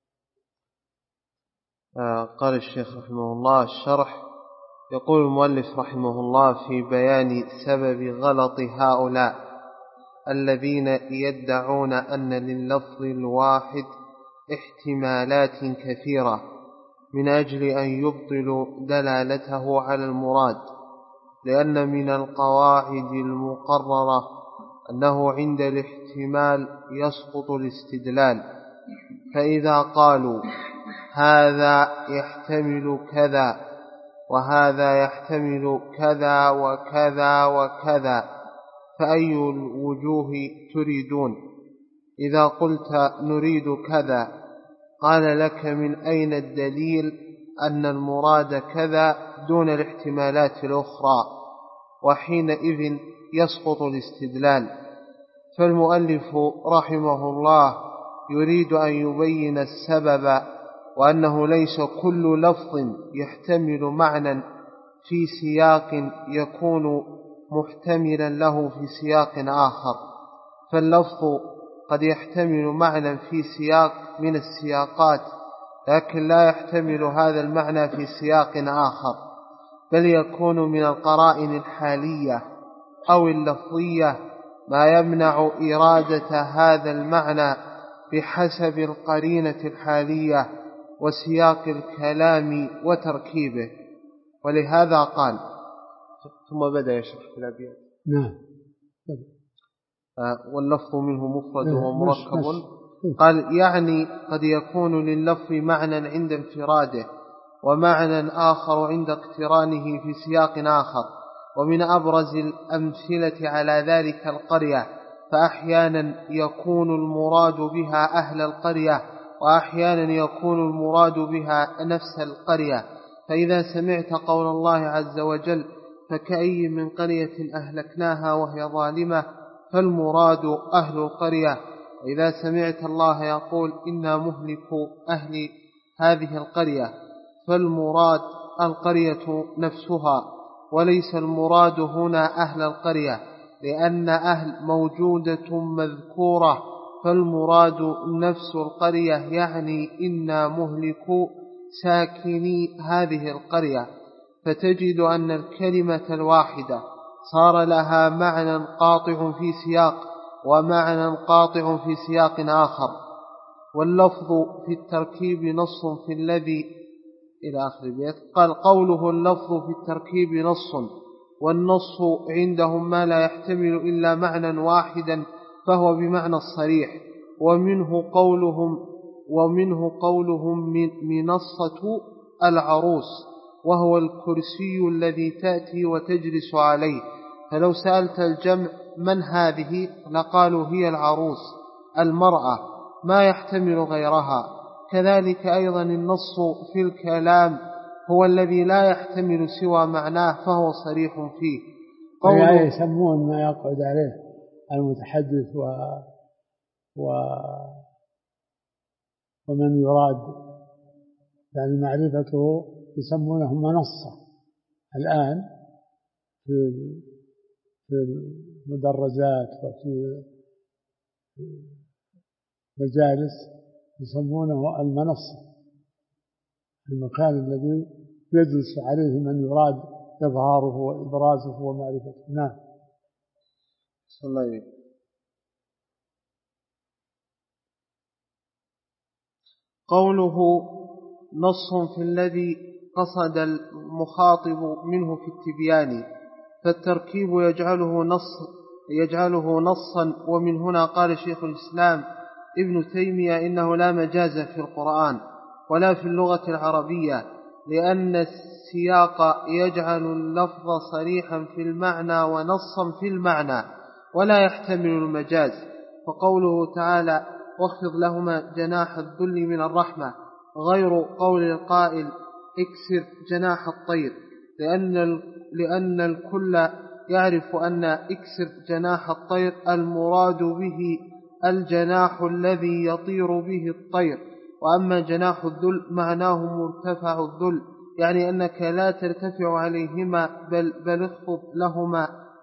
[SPEAKER 3] قال الشيخ رحمه الله الشرح. يقول المؤلف رحمه الله في بيان سبب غلط هؤلاء الذين يدعون أن لللفظ الواحد احتمالات كثيرة من أجل أن يبطلوا دلالته على المراد، لأن من القواعد المقررة أنه عند الاحتمال يسقط الاستدلال، فإذا قالوا هذا يحتمل كذا وهذا يحتمل كذا وكذا وكذا فأي الوجوه تريدون؟ إذا قلت نريد كذا قال لك من أين الدليل أن المراد كذا دون الاحتمالات الأخرى؟ وحينئذ يسقط الاستدلال. فالمؤلف رحمه الله يريد أن يبين السبب، وأنه ليس كل لفظ يحتمل معنى في سياق يكون محتملا له في سياق آخر، فاللفظ قد يحتمل معنى في سياق من السياقات لكن لا يحتمل هذا المعنى في سياق آخر، بل يكون من القرائن الحالية أو اللفظية ما يمنع إرادة هذا المعنى بحسب القرينة الحالية وسياق الكلام وتركيبه. ولهذا قال ثم بدأ يشرح في الأبيات.
[SPEAKER 2] نعم.
[SPEAKER 3] واللفظ منه مفرد ومركب. قال يعني قد يكون لللفظ معنى عند انفراده ومعنى آخر عند اقترانه في سياق آخر، ومن أبرز الأمثلة على ذلك القرية، فأحيانا يكون المراد بها أهل القرية وأحيانا يكون المراد بها نفس القرية. فإذا سمعت قول الله عز وجل فكأي من قرية أهلكناها وهي ظالمة فالمراد أهل القرية، وإذا سمعت الله يقول إنا مهلك أهل هذه القرية فالمراد القرية نفسها، وليس المراد هنا أهل القرية لأن أهل موجودة مذكورة، فالمراد نفس القرية يعني إنا مهلك ساكني هذه القرية. فتجد أن الكلمة الواحدة صار لها معنى قاطع في سياق ومعنى قاطع في سياق آخر. واللفظ في التركيب نص في الذي إلى آخر البيت. قال قوله اللفظ في التركيب نص، والنص عندهم ما لا يحتمل إلا معنى واحدا فهو بمعنى الصريح. ومنه قولهم منصة العروس، وهو الكرسي الذي تأتي وتجلس عليه، فلو سألت الجمع من هذه لقالوا هي العروس المرأة ما يحتمل غيرها. كذلك أيضا النص في الكلام هو الذي لا يحتمل سوى معناه فهو صريح فيه.
[SPEAKER 2] يعني يسمون ما يقعد عليه المتحدث ومن يراد يعني معرفته يسمونه منصة. الآن في المدرجات وفي مجالس يسمونه المنصة، المكان الذي يجلس عليه من يراد إظهاره وإبرازه ومعرفته. نعم.
[SPEAKER 3] صلى قوله نص في الذي قصد المخاطب منه في التبيان، فالتركيب يجعله نصا. ومن هنا قال شيخ الإسلام ابن تيمية إنه لا مجاز في القرآن ولا في اللغة العربية، لأن السياق يجعل اللفظ صريحا في المعنى ونصا في المعنى ولا يحتمل المجاز. فقوله تعالى واخفض لهما جناح الذل من الرحمة غير قول القائل اكسر جناح الطير، لأن الكل يعرف أن اكسر جناح الطير المراد به الجناح الذي يطير به الطير، وأما جناح الذل معناه مرتفع الذل، يعني أنك لا ترتفع عليهما بل اخفض لهما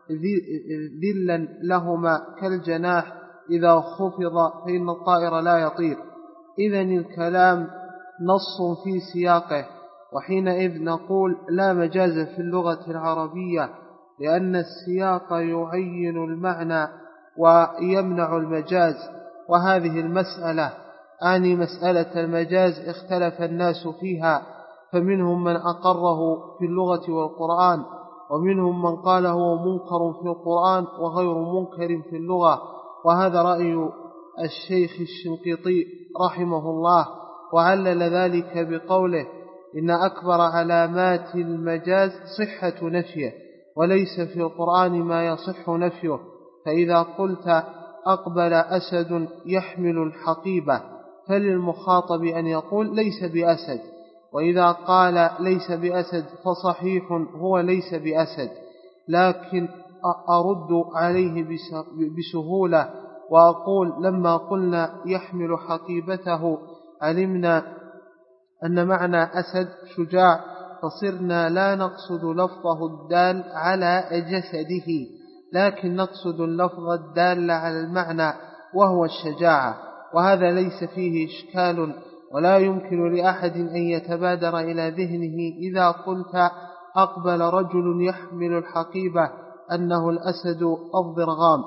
[SPEAKER 3] ذلا لهما كالجناح إذا خفض فإن الطائر لا يطير. إذن الكلام نص في سياقه، وحينئذ نقول لا مجاز في اللغة العربية، لأن السياق يعين المعنى ويمنع المجاز. وهذه المسألة أعني مسألة المجاز اختلف الناس فيها، فمنهم من أقره في اللغة والقرآن، ومنهم من قال هو منكر في القرآن وغير منكر في اللغة، وهذا رأي الشيخ الشنقيطي رحمه الله، وعلل ذلك بقوله إن أكبر علامات المجاز صحة نفيه، وليس في القرآن ما يصح نفيه. فإذا قلت أقبل أسد يحمل الحقيبة فللمخاطب أن يقول ليس بأسد، وإذا قال ليس بأسد فصحيح هو ليس بأسد، لكن أرد عليه بسهولة وأقول لما قلنا يحمل حقيبته علمنا أن معنى أسد شجاع، فصرنا لا نقصد لفظه الدال على جسده، لكن نقصد اللفظ الدال على المعنى وهو الشجاعة، وهذا ليس فيه إشكال، ولا يمكن لأحد أن يتبادر إلى ذهنه إذا قلت أقبل رجل يحمل الحقيبة أنه الأسد الضرغام.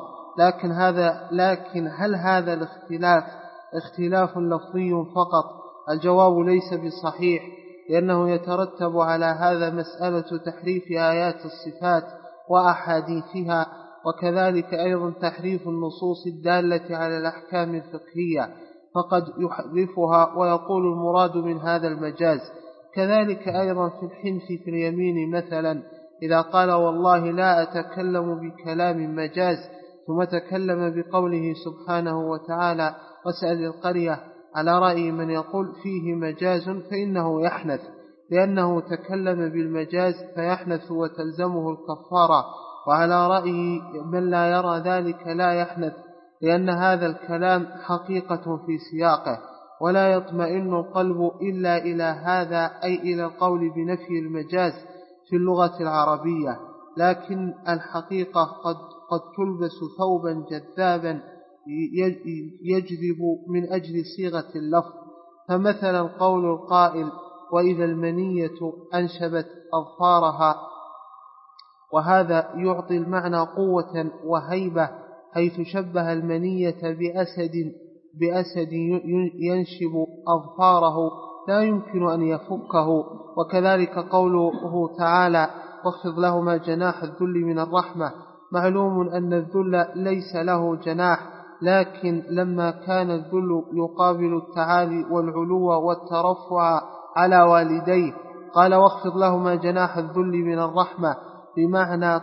[SPEAKER 3] لكن هل هذا الاختلاف اختلاف لفظي فقط؟ الجواب ليس بصحيح، لأنه يترتب على هذا مسألة تحريف آيات الصفات وأحاديثها، وكذلك أيضا تحريف النصوص الدالة على الأحكام الفقهية، فقد يحرفها ويقول المراد من هذا المجاز. كذلك أيضا في الحنث في اليمين مثلا، إذا قال والله لا أتكلم بكلام مجاز، ثم تكلم بقوله سبحانه وتعالى واسأل القرية، على رأي من يقول فيه مجاز فإنه يحنث، لأنه تكلم بالمجاز فيحنث وتلزمه الكفارة، وعلى رأي من لا يرى ذلك لا يحنث، لأن هذا الكلام حقيقة في سياقه، ولا يطمئن القلب إلا إلى هذا، أي إلى القول بنفي المجاز في اللغة العربية. لكن الحقيقة قد تلبس ثوبا جذابا يجذب من أجل صيغة اللفظ، فمثلا قول القائل وإذا المنية أنشبت أظفارها، وهذا يعطي المعنى قوة وهيبة، حيث شبه المنية بأسد ينشب أظفاره لا يمكن أن يفكه. وكذلك قوله تعالى واخفض لهما جناح الذل من الرحمة، معلوم أن الذل ليس له جناح، لكن لما كان الذل يقابل التعالي والعلو والترفع على والديه قال واخفض لهما جناح الذل من الرحمة، بمعنى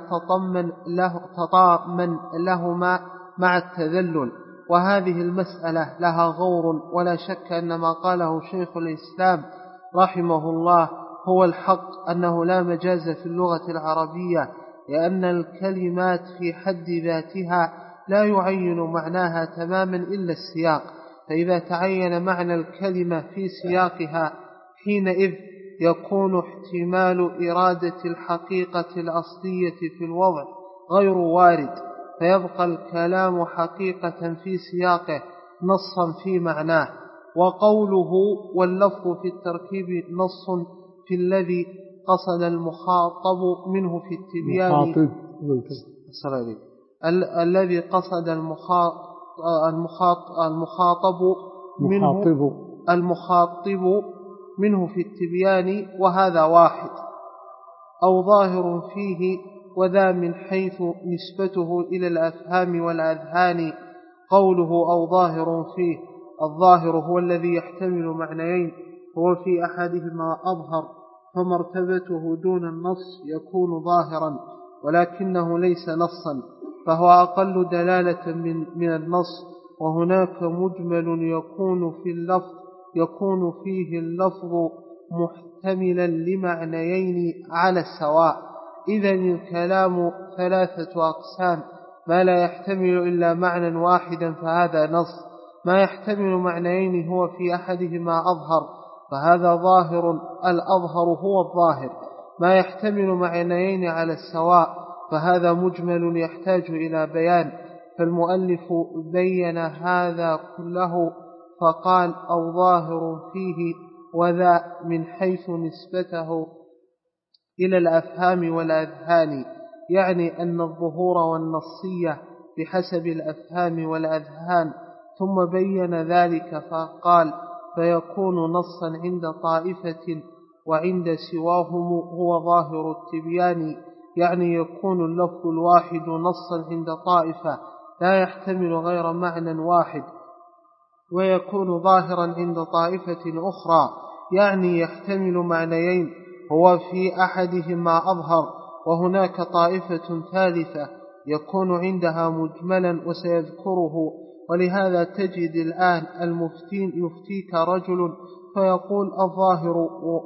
[SPEAKER 3] تطامن لهما مع التذلل. وهذه المسألة لها غور، ولا شك أن ما قاله شيخ الإسلام رحمه الله هو الحق، أنه لا مجاز في اللغة العربية، لأن الكلمات في حد ذاتها لا يعين معناها تماما إلا السياق، فإذا تعين معنى الكلمة في سياقها حينئذ يكون احتمال إرادة الحقيقة الأصلية في الوضع غير وارد، فيبقى الكلام حقيقة في سياقه نصا في معناه. وقوله واللفظ في التركيب نص في الذي قصد المخاطب منه في التبيان الذي قصد المخاطب منه في التبيان، وهذا واحد أو ظاهر فيه، وذا من حيث نسبته إلى الأفهام والأذهان، قوله أو ظاهر فيه، الظاهر هو الذي يحتمل معنيين، هو في أحدهما أظهر، فمرتبته دون النص يكون ظاهرا، ولكنه ليس نصا، فهو أقل دلالة من النص. وهناك مجمل يكون فيه اللفظ محتملا لمعنيين على السواء. إذن الكلام ثلاثة أقسام: ما لا يحتمل إلا معنى واحدا فهذا نص، ما يحتمل معنيين هو في أحدهما أظهر فهذا ظاهر، الأظهر هو الظاهر، ما يحتمل معنيين على السواء فهذا مجمل يحتاج إلى بيان. فالمؤلف بين هذا كله فقال أو ظاهر فيه، وذا من حيث نسبته إلى الأفهام والأذهان، يعني أن الظهور والنصية بحسب الأفهام والأذهان. ثم بين ذلك فقال فيكون نصا عند طائفة وعند سواهم هو ظاهر التبيان، يعني يكون اللفظ الواحد نصا عند طائفة لا يحتمل غير معنى واحد، ويكون ظاهرا عند طائفة أخرى يعني يحتمل معنيين، هو في أحدهما أظهر، وهناك طائفة ثالثة يكون عندها مجملا وسيذكره. ولهذا تجد الآن المفتين يفتيك رجل فيقول الظاهر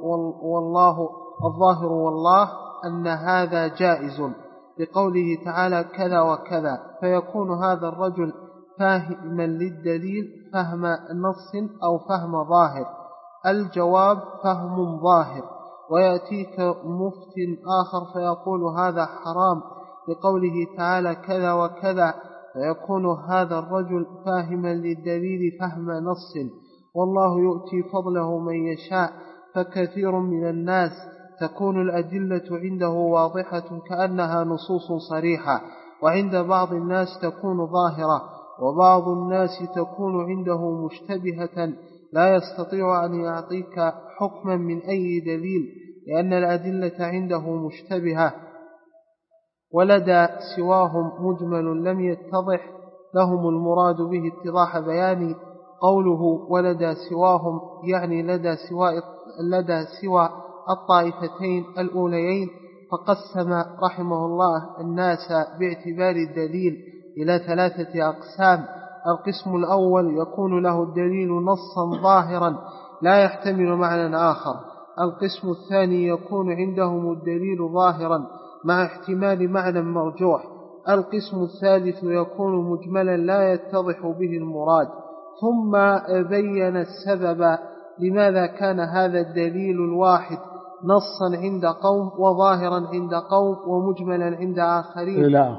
[SPEAKER 3] والله أن هذا جائز لقوله تعالى كذا وكذا، فيكون هذا الرجل فاهما للدليل فهم نص أو فهم ظاهر. الجواب فهم ظاهر. ويأتيك مفت آخر فيقول هذا حرام لقوله تعالى كذا وكذا، فيكون هذا الرجل فاهما للدليل فهم نص. والله يؤتي فضله من يشاء، فكثير من الناس تكون الأدلة عنده واضحة كأنها نصوص صريحة، وعند بعض الناس تكون ظاهرة، وبعض الناس تكون عنده مشتبهة لا يستطيع أن يعطيك حكما من أي دليل، لأن الأدلة عنده مشتبهة، ولدى سواهم مجمل لم يتضح لهم المراد به اتضاح بياني. قوله ولدى سواهم يعني لدى سوى الطائفتين الأوليين. فقسم رحمه الله الناس باعتبار الدليل إلى ثلاثة أقسام: القسم الأول يكون له الدليل نصا ظاهرا لا يحتمل معنى آخر. القسم الثاني يكون عندهم الدليل ظاهرا مع احتمال معنى مرجوح. القسم الثالث يكون مجملا لا يتضح به المراد. ثم بين السبب لماذا كان هذا الدليل الواحد نصا عند قوم وظاهرا عند قوم ومجملا عند آخرين.
[SPEAKER 2] لا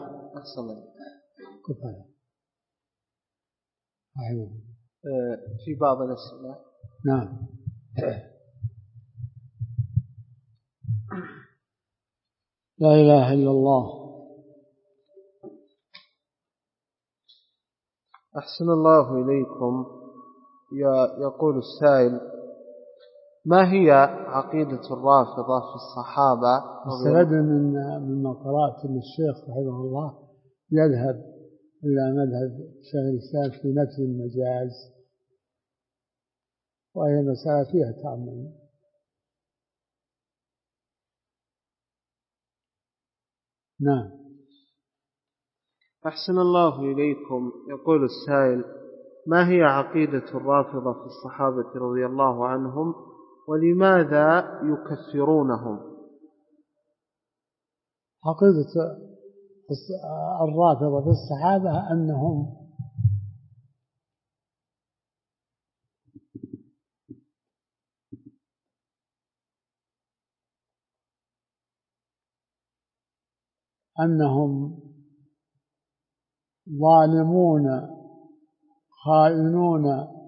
[SPEAKER 3] في بعض الأسئلة.
[SPEAKER 2] نعم. لا إله إلا الله.
[SPEAKER 3] أحسن الله إليكم. يقول السائل: ما هي عقيدة الرافضة في الصحابة؟
[SPEAKER 2] استفدنا مما قرأت من الشيخ رحمه الله يذهب إلى مذهب شيخ الإسلام في نفي المجاز، وهي مسألة فيها تأمل. نعم.
[SPEAKER 3] أحسن الله إليكم. يقول السائل: ما هي عقيدة الرافضة في الصحابة رضي الله عنهم، ولماذا يكفرونهم؟
[SPEAKER 2] عقيدة الرافضة في الصحابة أنهم ظالمون خائنون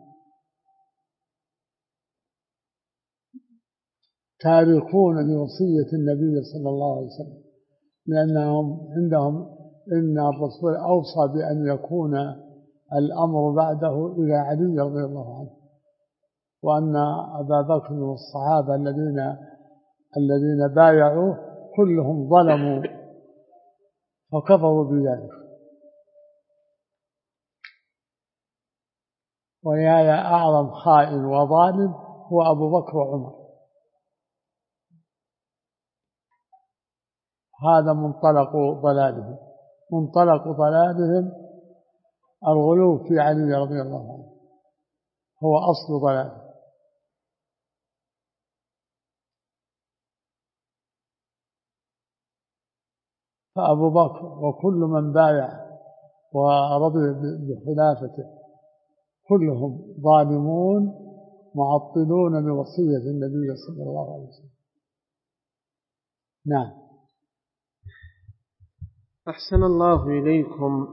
[SPEAKER 2] تاركون لوصية النبي صلى الله عليه وسلم، لأنهم عندهم إن الرسول أوصى بأن يكون الأمر بعده إلى علي رضي الله عنه، وأن أبا بكر والصحابة الذين بايعوه كلهم ظلموا فكفروا بذلك. ولهذا أعظم خائن وظالم هو أبو بكر وعمر. هذا منطلق ضلالهم الغلو في علي رضي الله عنه، هو أصل ضلاله. فأبو بكر وكل من بايع ورضي بخلافته كلهم ظالمون معطلون لوصية النبي صلى الله عليه وسلم. نعم.
[SPEAKER 3] أحسن الله إليكم.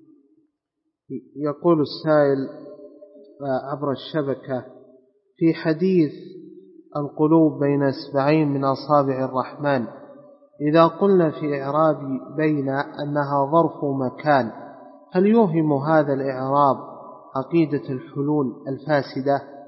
[SPEAKER 3] يقول السائل عبر الشبكة: في حديث القلوب بين إصبعين من أصابع الرحمن، إذا قلنا في إعراب بين أنها ظرف مكان، هل يوهم هذا الإعراب عقيدة الحلول الفاسدة؟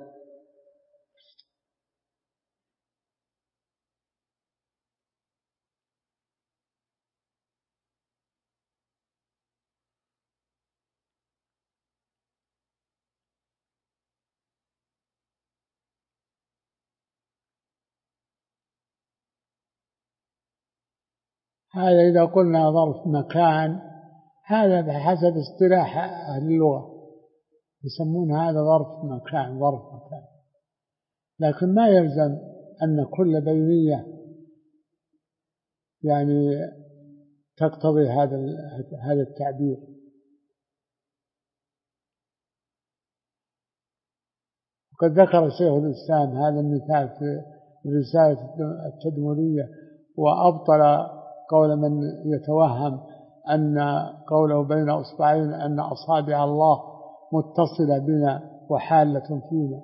[SPEAKER 2] هذا إذا قلنا ظرف مكان هذا بحسب اصطلاح أهل اللغة يسمون هذا ظرف مكان، لكن ما يلزم أن كل بينية يعني تقتضي هذا التعبير. وقد ذكر شيخ الإسلام هذا المثال في الرسالة التدمرية، وأبطل قول من يتوهم أن قوله بين أصبعين أن أصابع الله متصلة بنا وحالة فينا،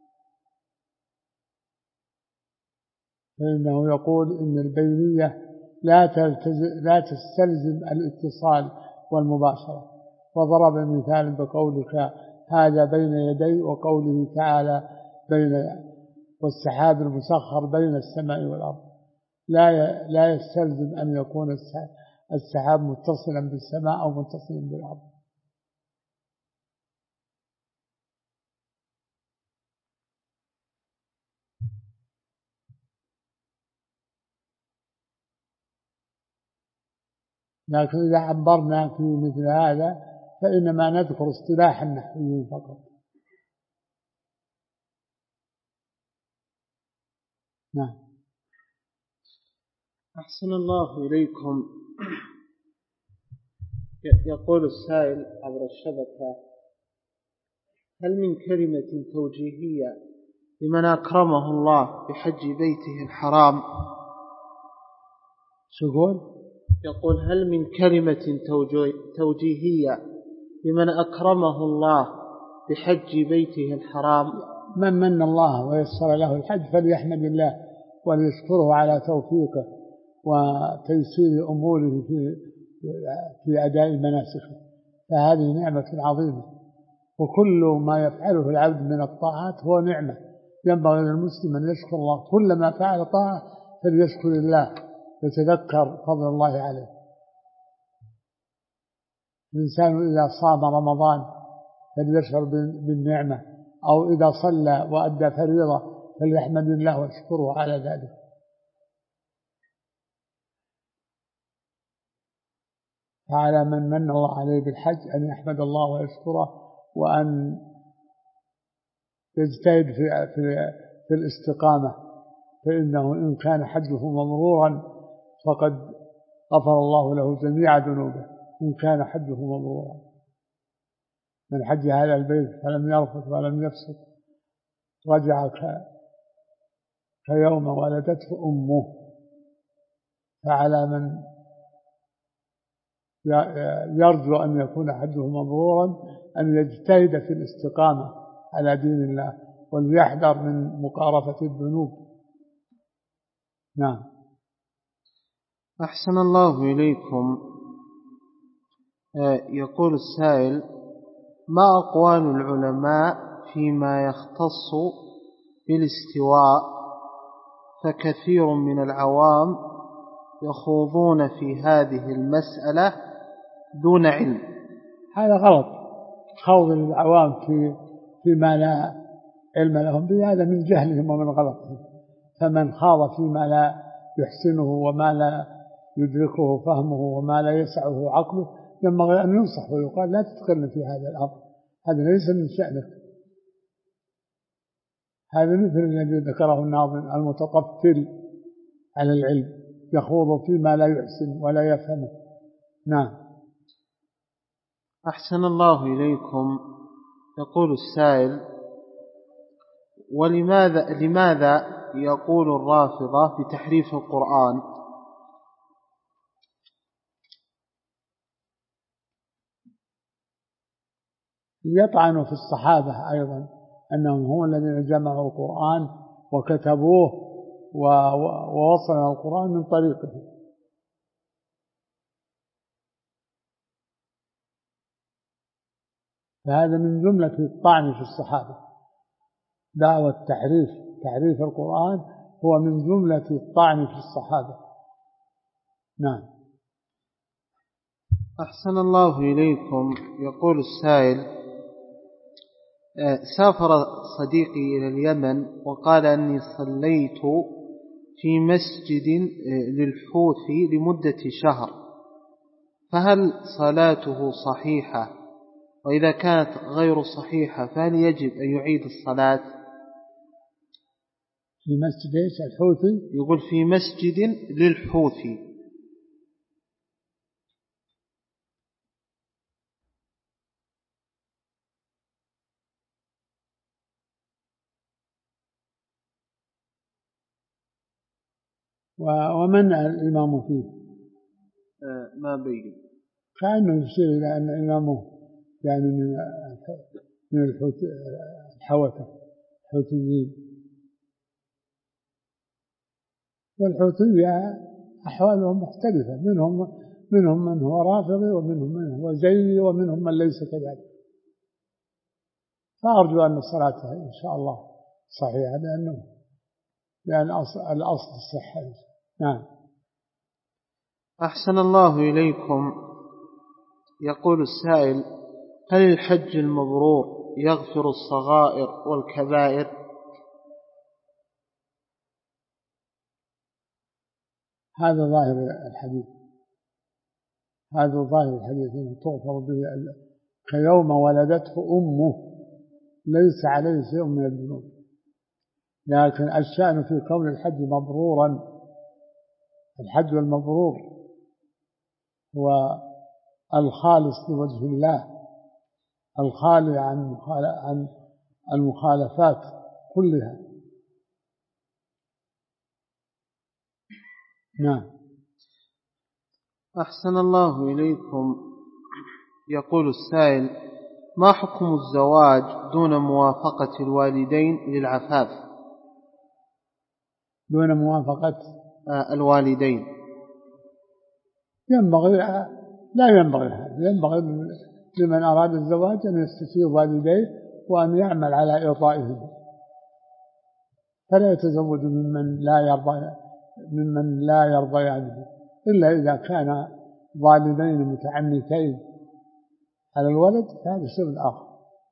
[SPEAKER 2] فإنه يقول إن البينية لا تستلزم الاتصال والمباشرة، وضرب مثال بقولك هذا بين يدي، وقوله تعالى والسحاب المسخر بين السماء والأرض، لا يستلزم أن يكون السحاب متصلا بالسماء أو متصلا بالأرض. لكن إذا عبرنا في مثل هذا فإنما نذكر اصطلاح النحويين فقط. نعم.
[SPEAKER 3] أحسن الله إليكم. يقول السائل عبر الشبكة: هل من كلمة توجيهية لمن أكرمه الله بحج بيته الحرام؟ يقول: هل من كلمة توجيهية لمن أكرمه الله بحج بيته الحرام؟
[SPEAKER 2] من الله ويسر له الحج فليحمد الله وليشكره على توفيقه وتيسير أموره في أداء مناسكه، فهذه نعمة عظيمة، وكل ما يفعله العبد من الطاعات هو نعمة، ينبغي للمسلم أن يشكر الله، كلما فعل طاعة فليشكر الله يتذكر فضل الله عليه. الإنسان إذا صام رمضان فليشعر بالنعمة، أو إذا صلى وأدى فريضة فليحمد الله ويشكره على ذلك. فعلى من الله عليه بالحج أن يحمد الله ويشكره، وأن يجتهد في الاستقامة، فإنه إن كان حجه مبرورا فقد غفر الله له جميع ذنوبه، إن كان حجه مبرورا. من حج هذا البيت فلم يرفث ولم يفسق رجع كيوم ولدته أمه. فعلى من يرجو أن يكون حجه مبرورا أن يجتهد في الاستقامة على دين الله، وليحذر من مقارفة الذنوب. نعم.
[SPEAKER 3] أحسن الله إليكم. يقول السائل: ما أقوال العلماء فيما يختص بالاستواء؟ فكثير من العوام يخوضون في هذه المسألة دون علم.
[SPEAKER 2] هذا غلط، خوض العوام في فيما لا علم لهم به، هذا من جهلهم ومن غلطهم. فمن خاض فيما لا يحسنه وما لا يدركه فهمه وما لا يسعه عقله ينبغي أن ينصح ويقال لا تدخلن في هذا الأمر، هذا ليس من شأنك. هذا مثل الذي ذكره الناظم المتطفل على العلم يخوض فيما لا يحسن ولا يفهمه. نعم.
[SPEAKER 3] أحسن الله إليكم. يقول السائل: لماذا يقول الرافضة بتحريف القرآن؟
[SPEAKER 2] يطعنوا في الصحابة أيضا أنهم هم الذين جمعوا القرآن وكتبوه ووصلوا القرآن من طريقه. فهذا من جملة الطعن في الصحابة. دعوة تحريف القرآن هو من جملة الطعن في الصحابة. نعم.
[SPEAKER 3] أحسن الله إليكم. يقول السائل: سافر صديقي إلى اليمن وقال أني صليت في مسجد للحوثي لمدة شهر، فهل صلاته صحيحة؟ وإذا كانت غير صحيحة فهل يجب أن يعيد الصلاة؟
[SPEAKER 2] في مسجد إيش الحوثي؟
[SPEAKER 3] يقول في مسجد للحوثي.
[SPEAKER 2] ومن الإمام فيه؟
[SPEAKER 3] ما بين.
[SPEAKER 2] كأنه يشير إلى أن إمامه يعني من الحوثيين. والحوثية أحوالهم مختلفة، منهم من هو رافضي ومنهم من هو زيدي ومنهم من ليس كذلك. فأرجو أن صلاته إن شاء الله صحيحة لأن الأصل الصحة. نعم.
[SPEAKER 3] أحسن الله إليكم. يقول السائل: هل الحج المبرور يغفر الصغائر والكبائر؟
[SPEAKER 2] هذا ظاهر الحديث، أنه تغفر به كيوم ولدته أمه ليس عليه شيء من الذنوب. لكن الشأن في كون الحج مبرورا. الحج المبرور هو الخالص لوجه الله، الخالي عن المخالفات كلها. نعم.
[SPEAKER 3] أحسن الله إليكم. يقول السائل: ما حكم الزواج دون موافقة الوالدين للعفاف؟
[SPEAKER 2] دون موافقة
[SPEAKER 3] الوالدين.
[SPEAKER 2] لا ينبغي هذا. ينبغي لمن أراد الزواج أن يستشير والديه وأن يعمل على إرضائهم، فلا يتزوج ممن لا يرضى يعني، إلا إذا كان والدين متعنتين على الولد فهذا شيء آخر.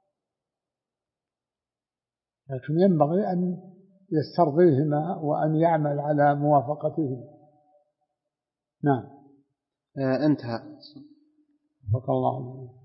[SPEAKER 2] لكن ينبغي أن يسترضيهما وأن يعمل على موافقتهما. نعم.
[SPEAKER 3] انتهى.
[SPEAKER 2] بارك الله.